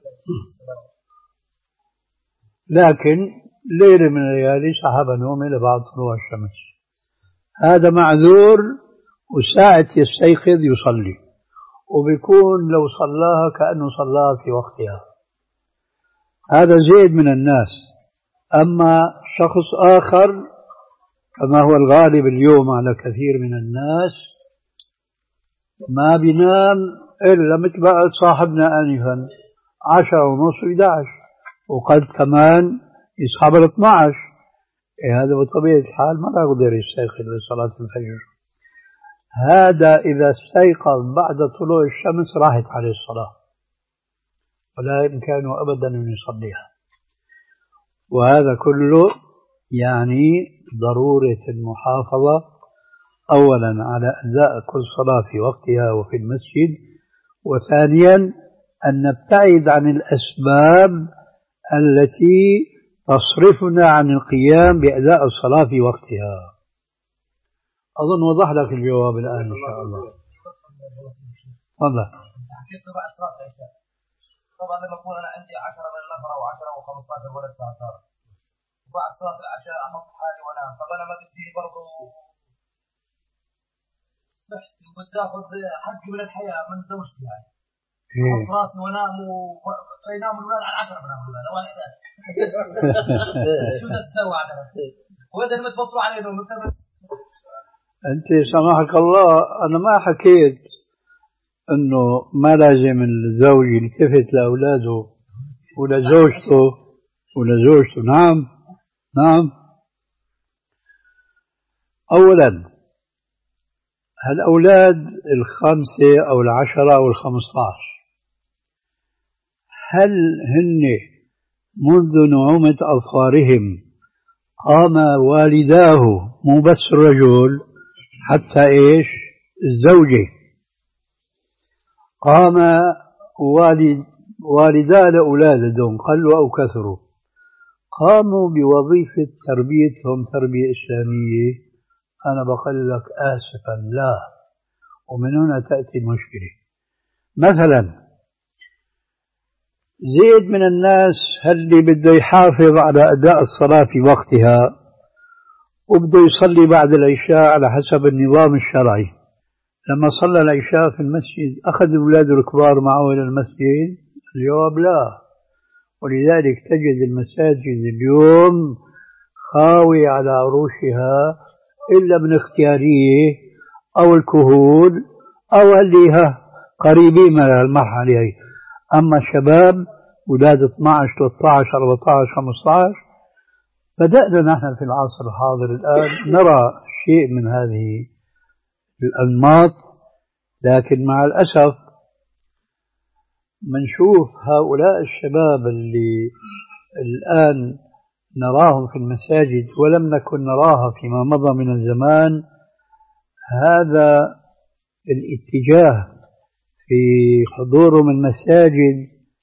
[SPEAKER 1] لكن ليلة من الليالي سحب نومه لبعد طلوع الشمس. هذا معذور، وساعة يستيقظ يصلي، وبيكون لو صلاها كأنه صلاها في وقتها. هذا زيد من الناس. أما شخص آخر كما هو الغالب اليوم على كثير من الناس، ما بينام إلا مثل بعد صاحبنا آنفا عشرة ونص وإحدى عشر، وقد كمان يصحب الاثنى عشر. إيه هذا بطبيعة الحال ما يقدر يستيقظ لصلاة الفجر. هذا إذا استيقظ بعد طلوع الشمس راحت عليه الصلاة، ولا يمكنه أبدا أن يصليها. وهذا كله يعني ضرورة المحافظة أولا على أداء كل صلاة في وقتها وفي المسجد، وثانيا أن نبتعد عن الأسباب التي تصرفنا عن القيام بأداء الصلاة في وقتها. أظن وضح لك الجواب الآن إن شاء الله. تفضل.
[SPEAKER 4] طبعا لما أكون أنا عندي عشرة من النفر أو عشرة أو خمسة عشر ولد صغار، وبعد صلاة العشاء أحط حالي وأنام، طب أنا ما بدي برضه صحتي وبدي آخذ حقي من الحياة من زوجتي، يعني أحط راسي وأنام وينام الولاد على عشرة من الولاد أو على إحدى. شو تسوي على هذا؟ وإذا المتبطلوا عليه نوم.
[SPEAKER 1] أنت سمحك الله، أنا ما حكيت أنه ما لازم الزوج يلتفت لأولاده ولزوجته ولزوجته. نعم نعم. أولا هالأولاد الخمسة أو العشرة أو الخمسة عشر، هل هن منذ نعومة أظفارهم قام والداه مو بس الرجل حتى إيش الزوجة قام والد والدا لأولادهم قلوا أو كثروا، قاموا بوظيفة تربيتهم تربية إسلامية، أنا بقول لك آسفا لا، ومن هنا تأتي المشكلة. مثلا زيد من الناس اللي بده يحافظ على أداء الصلاة في وقتها وبده يصلي بعد العشاء على حسب النظام الشرعي. لما صلى العشاء في المسجد أخذ أولاده الكبار معه إلى المسجد؟ الجواب لا. ولذلك تجد المساجد اليوم خاوية على عروشها إلا من اختيارية أو الكهول أو اللي قريبين من المرحلة هي. أما الشباب أولاد اثني عشر ثلاثة عشر أربعة عشر خمسة عشر بدأنا نحن في العصر الحاضر الآن نرى شيء من هذه الأنماط، لكن مع الأسف منشوف هؤلاء الشباب اللي الآن نراهم في المساجد ولم نكن نراها فيما مضى من الزمان. هذا الاتجاه في حضورهم المساجد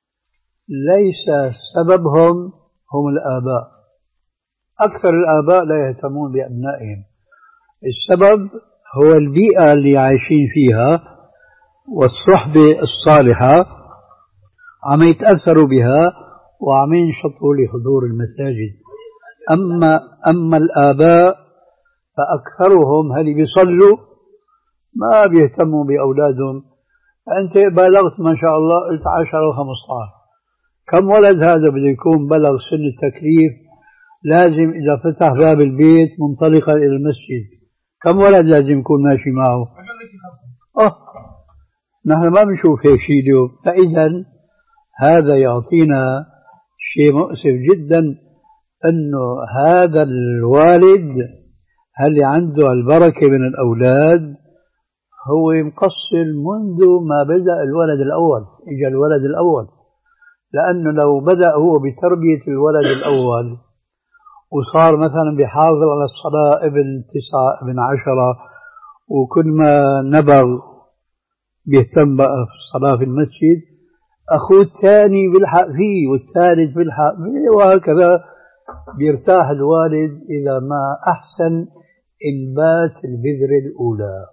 [SPEAKER 1] ليس سببهم هم الآباء، أكثر الآباء لا يهتمون بأبنائهم، السبب هو البيئة اللي عايشين فيها والصحبة الصالحة عم يتأثروا بها وعم ينشطوا لحضور المساجد. أما أما الآباء فأكثرهم هل بيصلوا ما بيهتموا بأولادهم. أنت بلغت ما شاء الله قلت عشرة وخمسة عشر، كم ولد هذا بده يكون بلغ سن التكليف لازم إذا فتح باب البيت منطلقا إلى المسجد؟ كم ولد لازم يكون ماشي معه؟ أه نحن ما بنشوف هيك شيء اليوم. فإذا هذا يعطينا شيء مؤسف جدا، أنه هذا الوالد هل عنده البركة من الأولاد هو مقصر منذ ما بدأ الولد الأول، إجا الولد الأول. لأنه لو بدأ هو بتربية الولد الأول وصار مثلا بيحافظ على الصلاة ابن تسعة ابن عشرة وكل ما نبغ بيهتم بقى في الصلاة في المسجد، أخوه الثاني بيلحق فيه والثالث بيلحق فيه، وهكذا بيرتاح الوالد إذا ما أحسن إنبات البذر الأولى.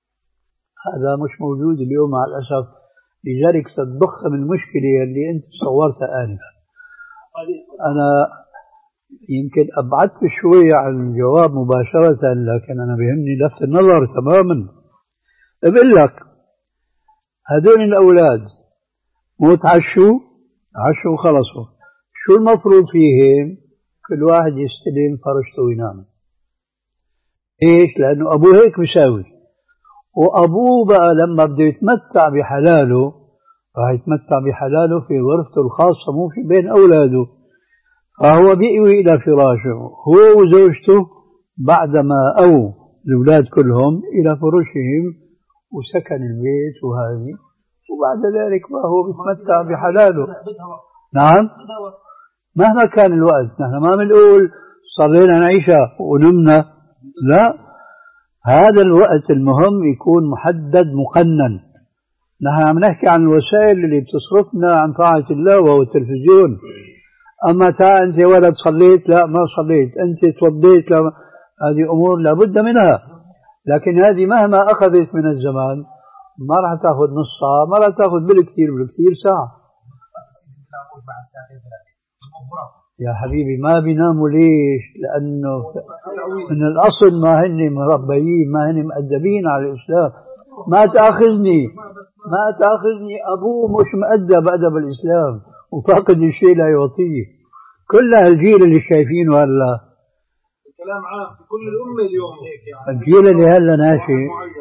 [SPEAKER 1] هذا مش موجود اليوم مع الأسف، لذلك ستضخم المشكلة اللي أنت صورتها آنفا. أنا يمكن أبعدت شوية عن الجواب مباشرة، لكن أنا بيهمني لفت النظر تماما. بقول لك هذول الأولاد مو تعشوا عشوا وخلصوا، شو المفروض فيهم؟ كل واحد يستلم فرشته وينام. إيش؟ لأنه أبوه هيك بيساوي، وأبوه بقى لما بده يتمتع بحلاله راح يتمتع بحلاله في غرفته الخاصة مو في بين أولاده، فهو بيأوي إلى فراشه هو وزوجته بعدما أو الأولاد كلهم إلى فرشهم وسكن البيت وهذه، وبعد ذلك ما هو بيتمتع بحلاله. نعم مهما كان الوقت، نحن ما بنقول صلينا العشاء ونمنا، لا، هذا الوقت المهم يكون محدد مقنن. نحن عم نحكي عن الوسائل اللي بتصرفنا عن طاعة الله وهو التلفزيون. أما تا أنت ولد صليت لا ما صليت، أنت توضيت لا، هذه أمور لابد منها، لكن هذه مهما أخذت من الزمان ما راح تأخذ نص ساعة، ما راح تأخذ بالكثير بالكثير ساعة. يا حبيبي ما بيناموا ليش؟ لأنه من الأصل ما هن مربيين، ما هن مؤدبين على الإسلام. ما تأخذني ما تأخذني أبوه مش مؤدب أدب الإسلام وفاقد الشيء لا يعطيه. كل هالجيل اللي شايفينه هلا
[SPEAKER 2] الكلام عام في كل الأمة اليوم هيك، يعني
[SPEAKER 1] الجيل اللي هلا ناشئ.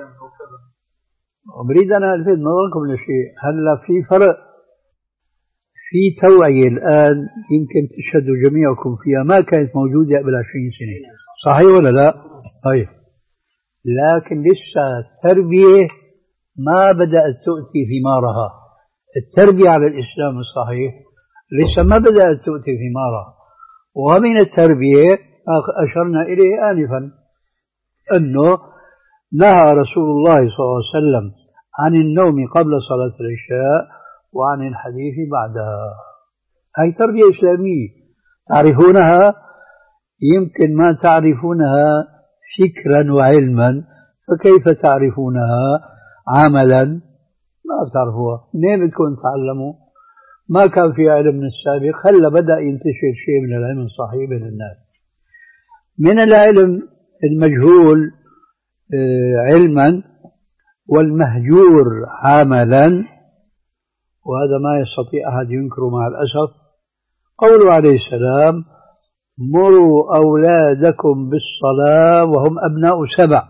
[SPEAKER 1] وبريد أنا ألفت نظركم لشيء، هلا في فرق في توعية الآن يمكن تشهدوا جميعكم فيها ما كانت موجودة قبل عشرين سنة، صحيح ولا لا؟ طيب، لكن لسه التربية ما بدأت تؤتي ثمارها. التربية على الإسلام الصحيح لسه ما بدأت تؤتي ثمارها. ومن التربية أشرنا إليه آنفا أنه نهى رسول الله صلى الله عليه وسلم عن النوم قبل صلاة العشاء وعن الحديث بعدها. هذه تربية إسلامية تعرفونها، يمكن ما تعرفونها فكرا وعلما، فكيف تعرفونها عملا؟ ما بتعرفوها. منين بدكم تعلموا؟ ما كان في علم من السابق، هلا بدأ ينتشر شيء من العلم الصحيح بين الناس. من العلم المجهول علما والمهجور عملا، وهذا ما يستطيع أحد ينكره مع الأسف، قوله عليه السلام: مروا أولادكم بالصلاة وهم أبناء سبع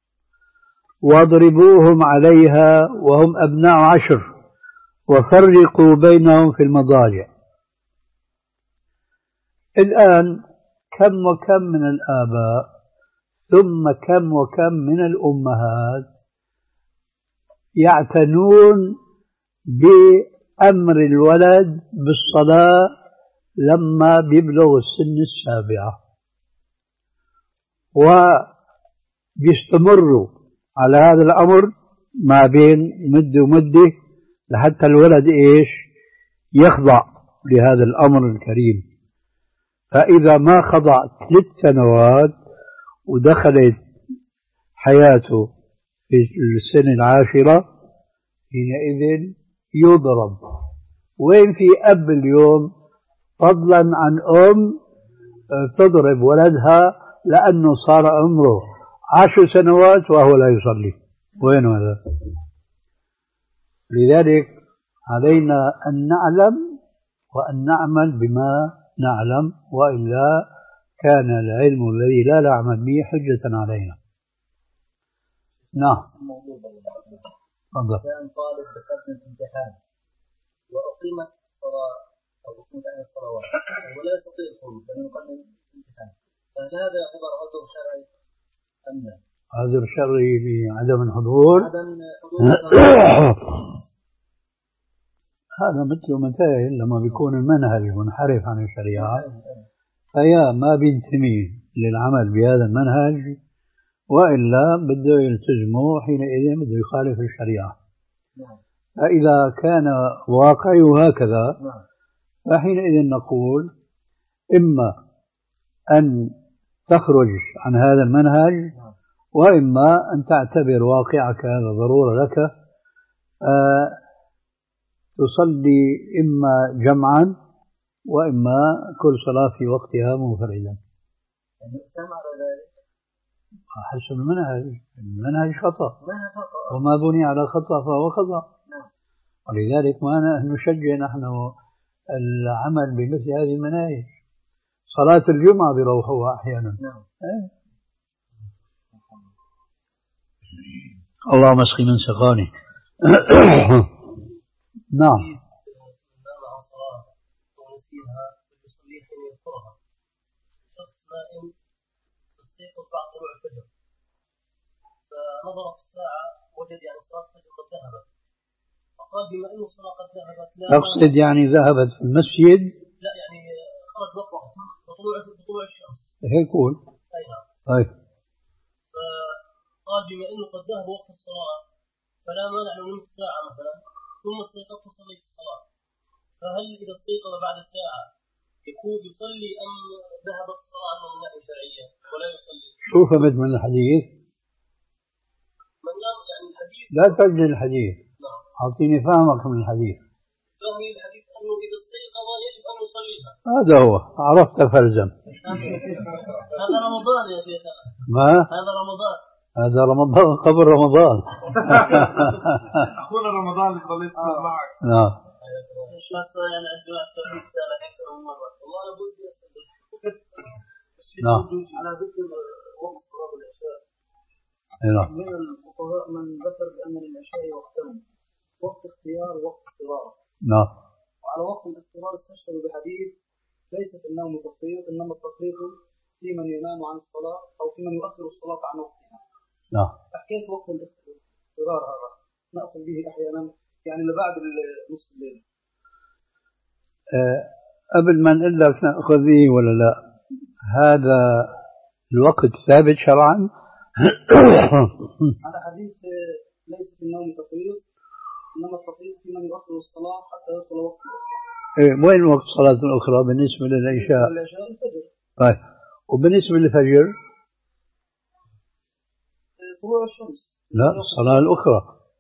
[SPEAKER 1] واضربوهم عليها وهم أبناء عشر وفرقوا بينهم في المضاجع. الآن كم وكم من الآباء ثم كم وكم من الأمهات يعتنون بأمر الولد بالصلاة لما بيبلغ السن السابعة، وبيستمروا على هذا الأمر ما بين مدة ومدة لحتى الولد إيش يخضع لهذا الأمر الكريم. فإذا ما خضع ثلاث سنوات ودخلت حياته في السنة العاشرة حينئذ يضرب. وين في أب اليوم فضلا عن أم تضرب ولدها لأنه صار عمره عشر سنوات وهو لا يصلي؟ وين هذا؟ لذلك علينا أن نعلم وأن نعمل بما نعلم، وإلا كان العلم الذي لا نعمل به حجة علينا. نعم. تفضل.
[SPEAKER 4] كان طالب بقدم امتحان وأقيمت الصلاة أو أقيمت عن الصلوات ولا يستطيع الخروج لأنه يقدم امتحان، فهل هذا يعتبر عذر شرعي أم لا؟
[SPEAKER 1] عذر شرعي بعدم الحضور؟
[SPEAKER 4] عدم حضور
[SPEAKER 1] هذا مثل متى لما بيكون المنهج منحرف عن الشريعة، فيا ما بينتمي للعمل بهذا المنهج، وإلا بده يلتزمه حينئذ بده يخالف الشريعة. فإذا كان واقعه هكذا فحينئذ نقول إما أن تخرج عن هذا المنهج، وإما أن تعتبر واقعك هذا ضرورة لك، آه تصلي إما جمعا وإما كل صلاة في وقتها منفردا. حسب المنهج، المنهج خطأ، وما بني على خطأ فهو خطأ. ولذلك ما نشجع نحن العمل بمثل هذه المناهج. صلاة الجمعة بروحوها أحيانا. اللهم اسقي من سقاني. نعم.
[SPEAKER 3] شخص نائم يستيقظ بعد طلوع الفجر، فنظر في الساعة وجد يعني صلاة الفجر قد ذهبت، فقال بما أن الصلاة قد ذهبت لا
[SPEAKER 1] تقصد يعني ذهبت في المسجد؟
[SPEAKER 3] لا يعني خرج وقتها بطلوع بطلوع الشمس.
[SPEAKER 1] هيك قول.
[SPEAKER 3] أي نعم.
[SPEAKER 1] طيب.
[SPEAKER 3] فقال بما أنه قد ذهب وقت الصلاة فلا مانع لو نمت ساعة مثلا ثم استيقظت وصليت الصلاة، فهل إذا استيقظ بعد ساعة يكون يصلي أم ذهبت الصلاة عنه من ناحية شرعية ولا يصلي؟
[SPEAKER 1] شو فهمت من الحديث؟
[SPEAKER 3] من يعني الحديث
[SPEAKER 1] لا تجل الحديث.
[SPEAKER 3] نعم.
[SPEAKER 1] أعطيني فهمك من الحديث.
[SPEAKER 3] فهمي الحديث أنه إذا استيقظ يجب أن يصليها.
[SPEAKER 1] هذا هو، عرفت فلزم.
[SPEAKER 3] هذا رمضان يا شيخ.
[SPEAKER 1] ما؟
[SPEAKER 3] هذا رمضان.
[SPEAKER 1] هذا رمضان قبل رمضان.
[SPEAKER 2] أخونا رمضان اللي ضليت معك.
[SPEAKER 1] نعم.
[SPEAKER 3] يعني أجواء التوحيد سأل أكثر من مرة. والله أنا بدي أسأل.
[SPEAKER 1] نعم.
[SPEAKER 3] على ذكر وقت صلاة العشاء.
[SPEAKER 1] نعم.
[SPEAKER 3] من الفقهاء من ذكر بأن للعشاء وقتين، وقت اختيار ووقت اضطرار.
[SPEAKER 1] نعم.
[SPEAKER 3] وعلى وقت الاضطرار استشهد بحديث ليس في النوم تفريط إنما التفريط في من ينام عن الصلاة أو في من يؤخر الصلاة عن وقتها.
[SPEAKER 1] نعم.
[SPEAKER 3] حكيت وقت الاضطرار هذا نأخذ به أحيانا يعني لبعد نصف الليل.
[SPEAKER 1] أه قبل ما نقول لك نأخذ به ولا لا، هذا الوقت ثابت شرعا؟
[SPEAKER 3] هذا حديث ليس في النوم تفريط، إنما التفريط في من يؤخر الصلاة حتى يدخل وقت الصلاة.
[SPEAKER 1] إيه وين وقت الصلاة الأخرى بالنسبة للعشاء؟
[SPEAKER 3] العشاء الفجر.
[SPEAKER 1] طيب وبالنسبة للفجر؟
[SPEAKER 3] طلوع الشمس.
[SPEAKER 1] لا الصلاة الأخرى.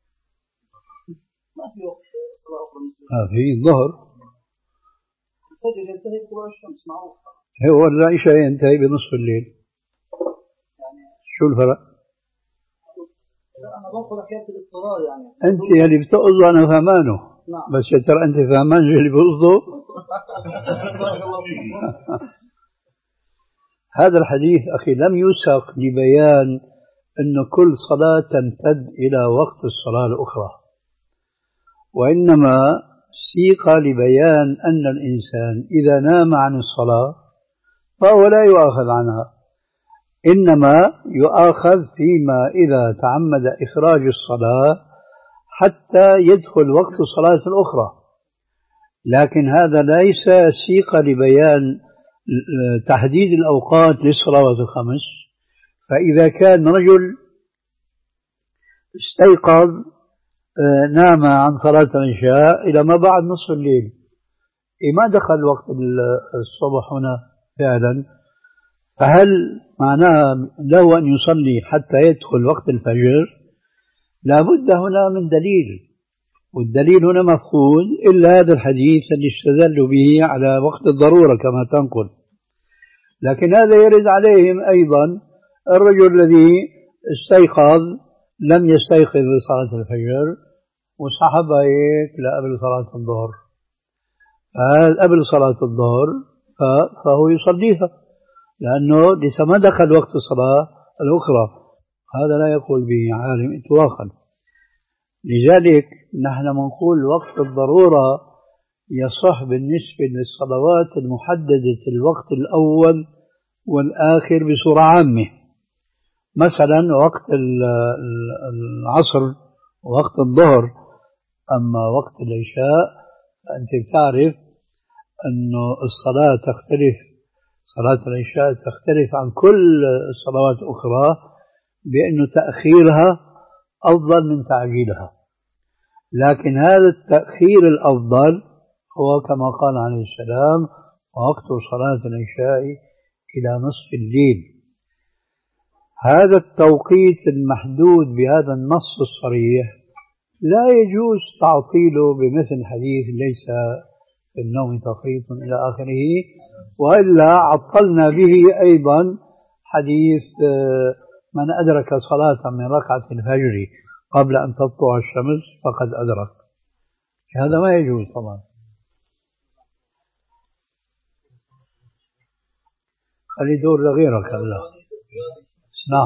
[SPEAKER 3] ما في وقت صلاة أخرى مثل
[SPEAKER 1] آه في الظهر.
[SPEAKER 3] الفجر ينتهي بطلوع الشمس معروف.
[SPEAKER 1] هو العشاء ينتهي بنصف الليل.
[SPEAKER 3] يعني
[SPEAKER 1] شو الفرق؟
[SPEAKER 3] لا أنا بقول حكاية الاضطرار يعني.
[SPEAKER 1] أنت اللي بتقصده أنا فهمانه.
[SPEAKER 3] نعم.
[SPEAKER 1] بس يا ترى أنت فهمان اللي بقصده؟ هذا الحديث أخي لم يسق لبيان أن كل صلاة تمتد إلى وقت الصلاة الأخرى، وإنما سيق لبيان أن الإنسان إذا نام عن الصلاة فهو لا يؤاخذ عنها، إنما يؤاخذ فيما إذا تعمد إخراج الصلاة حتى يدخل وقت الصلاة الأخرى. لكن هذا ليس سيق لبيان تحديد الأوقات للصلوات الخمس. فإذا كان رجل استيقظ نام عن صلاة العشاء إلى ما بعد نصف الليل، ما دخل وقت الصبح هنا فعلا، فهل معناه له أن يصلي حتى يدخل وقت الفجر؟ لا بد هنا من دليل، والدليل هنا مفقود إلا هذا الحديث اللي استدلوا به على وقت الضرورة كما تنقل. لكن هذا يرد عليهم أيضا الرجل الذي استيقظ لم يستيقظ لصلاة الفجر وسحب هيك لقبل صلاة الظهر، قبل صلاة الظهر فهو يصليها لأنه لسه ما دخل وقت الصلاة الأخرى. هذا لا يقول به عالم إطلاقا. لذلك نحن نقول وقت الضرورة يصح بالنسبة للصلوات المحددة الوقت الأول والآخر بصورة عامة. مثلا وقت العصر ووقت الظهر. أما وقت العشاء أنت بتعرف أنه الصلاة تختلف، صلاة العشاء تختلف عن كل الصلوات الأخرى بأنه تأخيرها أفضل من تعجيلها. لكن هذا التأخير الأفضل هو كما قال عليه السلام وقت صلاة العشاء إلى نصف الليل. هذا التوقيت المحدود بهذا النص الصريح لا يجوز تعطيله بمثل حديث ليس في النوم تفريط إلى آخره، وإلا عطلنا به أيضا حديث من أدرك صلاة من ركعة الفجر قبل أن تطلع الشمس فقد أدرك. هذا ما يجوز طبعا. خلي دور لغيرك هلا. نعم.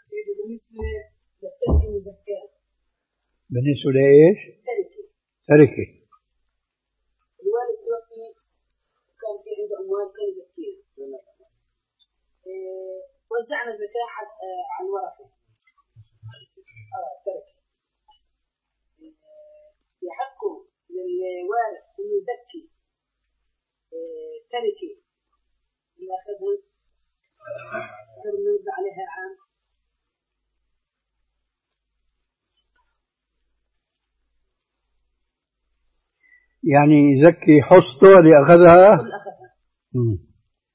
[SPEAKER 1] بالنسبة لإيش؟ تركة.
[SPEAKER 6] الوالد توفي كان في عنده أموال كان يزكيها، وزعنا الزكاة على الورثة. آه تركة. يحق للوالد إنه يزكي تركة اللي أخذها غير ما يدفع عليها عام.
[SPEAKER 1] يعني يزكي حصته اللي أخذها. مم.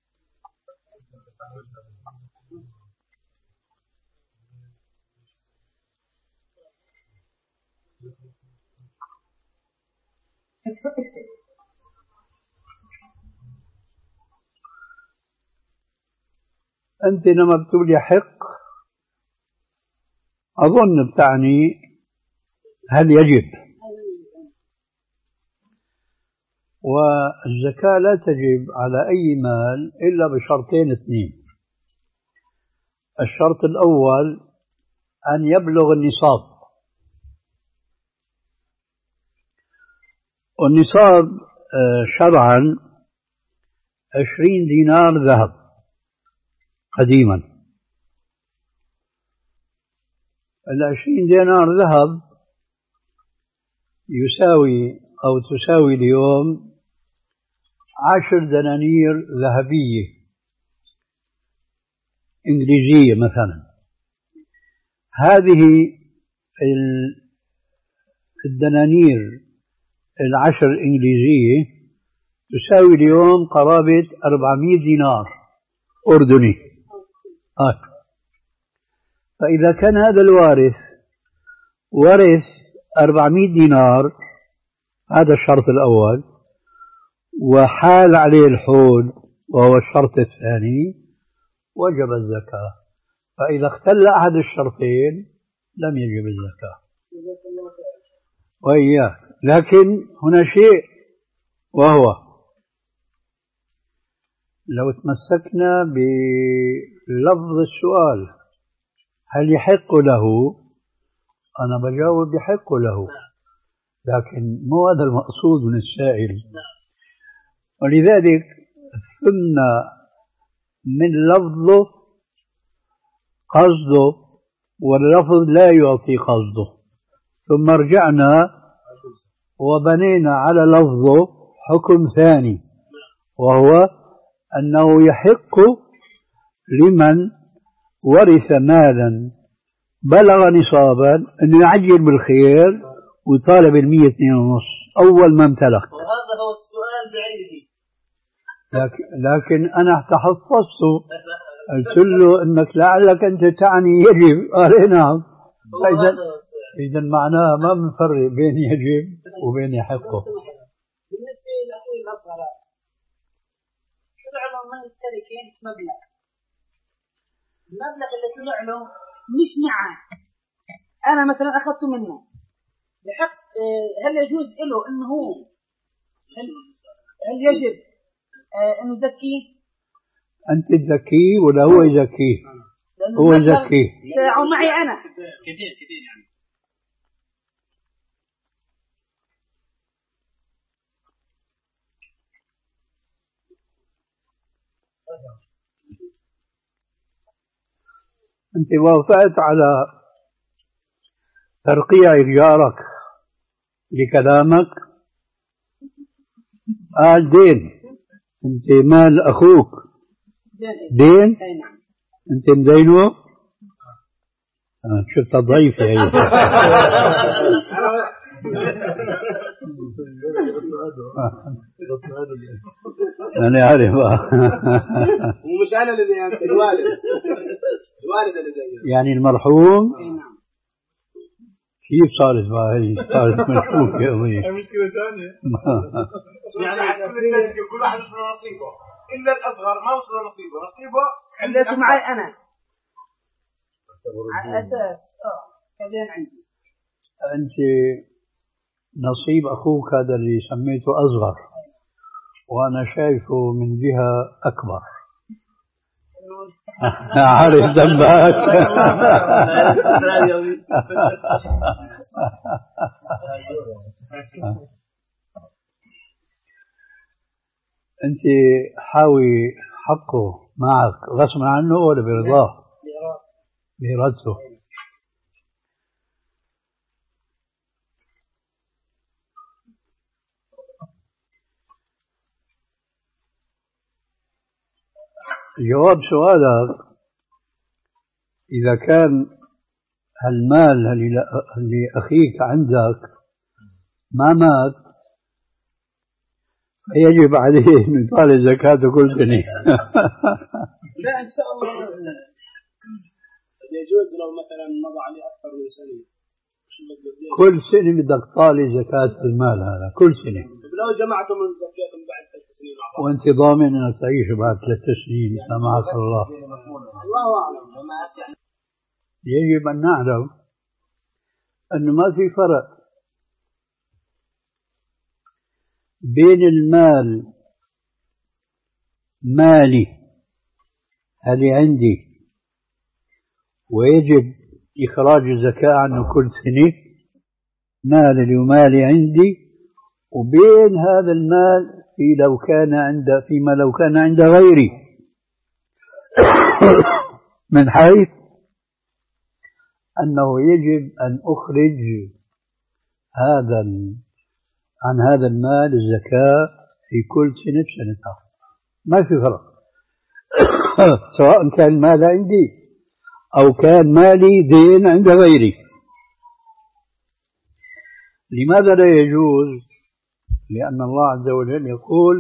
[SPEAKER 1] أنت لما بتقول يحق أظن بتعني هل يجب، والزكاة لا تجب على أي مال إلا بشرطين اثنين. الشرط الأول أن يبلغ النصاب، والنصاب شرعا عشرين دينار ذهب قديما. العشرين دينار ذهب يساوي أو تساوي اليوم عشر دنانير ذهبية إنجليزية مثلا. هذه الدنانير العشر الإنجليزية تساوي اليوم قرابة أربعمائة دينار أردني. آه. فإذا كان هذا الوارث ورث أربعمائة دينار، هذا الشرط الأول، وحال عليه الحول وهو الشرط الثاني، وجب الزكاة. فإذا اختل أحد الشرطين لم يجب الزكاة. وإياك، لكن هنا شيء، وهو لو تمسكنا بلفظ السؤال هل يحق له، أنا بجاوب يحق له، لكن مو هذا المقصود من السائل. ولذلك ثم من لفظه قصده واللفظ لا يعطي قصده، ثم رجعنا وبنينا على لفظه حكم ثاني، وهو أنه يحق لمن ورث مالا بلغ نصابا أنه يعجل بالخير ويطالب المية اثنين ونص أول ما امتلك.
[SPEAKER 3] وهذا هو السؤال بعينه.
[SPEAKER 1] لكن, لكن أنا تحفظته، قلت له إنك لعلك أنت تعني يجب، قال نعم. فإذا إذا معناها ما بنفرق بين يجب وبين يحقه.
[SPEAKER 6] بالنسبة لأخوي الأصغر طلع له من التركين مبلغ، المبلغ اللي طلع له مش معه، أنا مثلا أخذته منه بحق، هل يجوز له إنه هو هل, هل يجب إنه يزكيه؟
[SPEAKER 1] أنت تزكيه ولا هو يزكيه؟ هو يزكيه.
[SPEAKER 6] أو معي أنا
[SPEAKER 3] كثير كثير يعني.
[SPEAKER 1] أنت وافقت على ترقيع جارك لكلامك، قال دين، أنت مال أخوك دين، أنت مدينه. آه شفت ضعيفة هي. أنا عارف.
[SPEAKER 5] ومش أنا اللي يعني الوالد الوالد اللي
[SPEAKER 1] يعني المرحوم كيف صارت هي صارت مشكوك يا أبوي.
[SPEAKER 2] مشكلة ثانية. يعني كل واحد وصل نصيبه، إلا الأصغر ما وصل نصيبه، نصيبه
[SPEAKER 6] عندك معي أنا على أساس آه كذين عندي.
[SPEAKER 1] أنت نصيب أخوك هذا اللي سميته أصغر، وأنا شايفه من جهة أكبر. عارف ذنبك. أنت حاوي حقه معك غصبا عنه ولا برضاه؟ بإرادته. جواب سؤالك إذا كان المال اللي أخيك عندك ما مات فيجب عليه أن يطالب زكاته كل سنة.
[SPEAKER 6] لا إن شاء الله
[SPEAKER 5] يجوز لو مثلا مضى عليه أكثر من سنة
[SPEAKER 1] كل سنة بدك تطالب زكاة المال هذا كل سنة.
[SPEAKER 5] لو جمعتم من زكاة بعد ثلاث سنين
[SPEAKER 1] وأنت ضامن أنك تعيش بعد ثلاث سنين سمعك الله.
[SPEAKER 5] الله أعلم.
[SPEAKER 1] يجب أن نعلم أنه ما في فرق بين المال مالي هذه عندي ويجب إخراج الزكاة عنه كل سنة، مال اللي مالي عندي، وبين هذا المال في لو كان عند فيما لو كان عند غيري من حيث أنه يجب أن أخرج هذا عن هذا المال الزكاة في كل سنة بسنتها، ما في فرق. سواء كان مال عندي أو كان مالي دين عند غيري، لماذا لا يجوز؟ لأن الله عز وجل يقول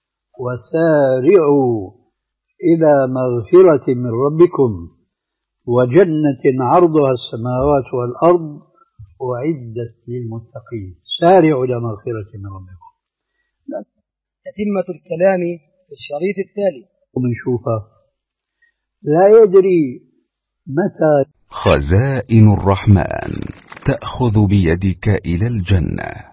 [SPEAKER 1] وسارعوا إلى مغفرة من ربكم وجنة عرضها السماوات والأرض أعدت للمتقين. سارعوا إلى مغفرة من ربكم.
[SPEAKER 7] تتمة الكلام في الشريط التالي
[SPEAKER 1] وبنشوفها لا يدري متى.
[SPEAKER 8] خزائن الرحمن تأخذ بيدك إلى الجنة.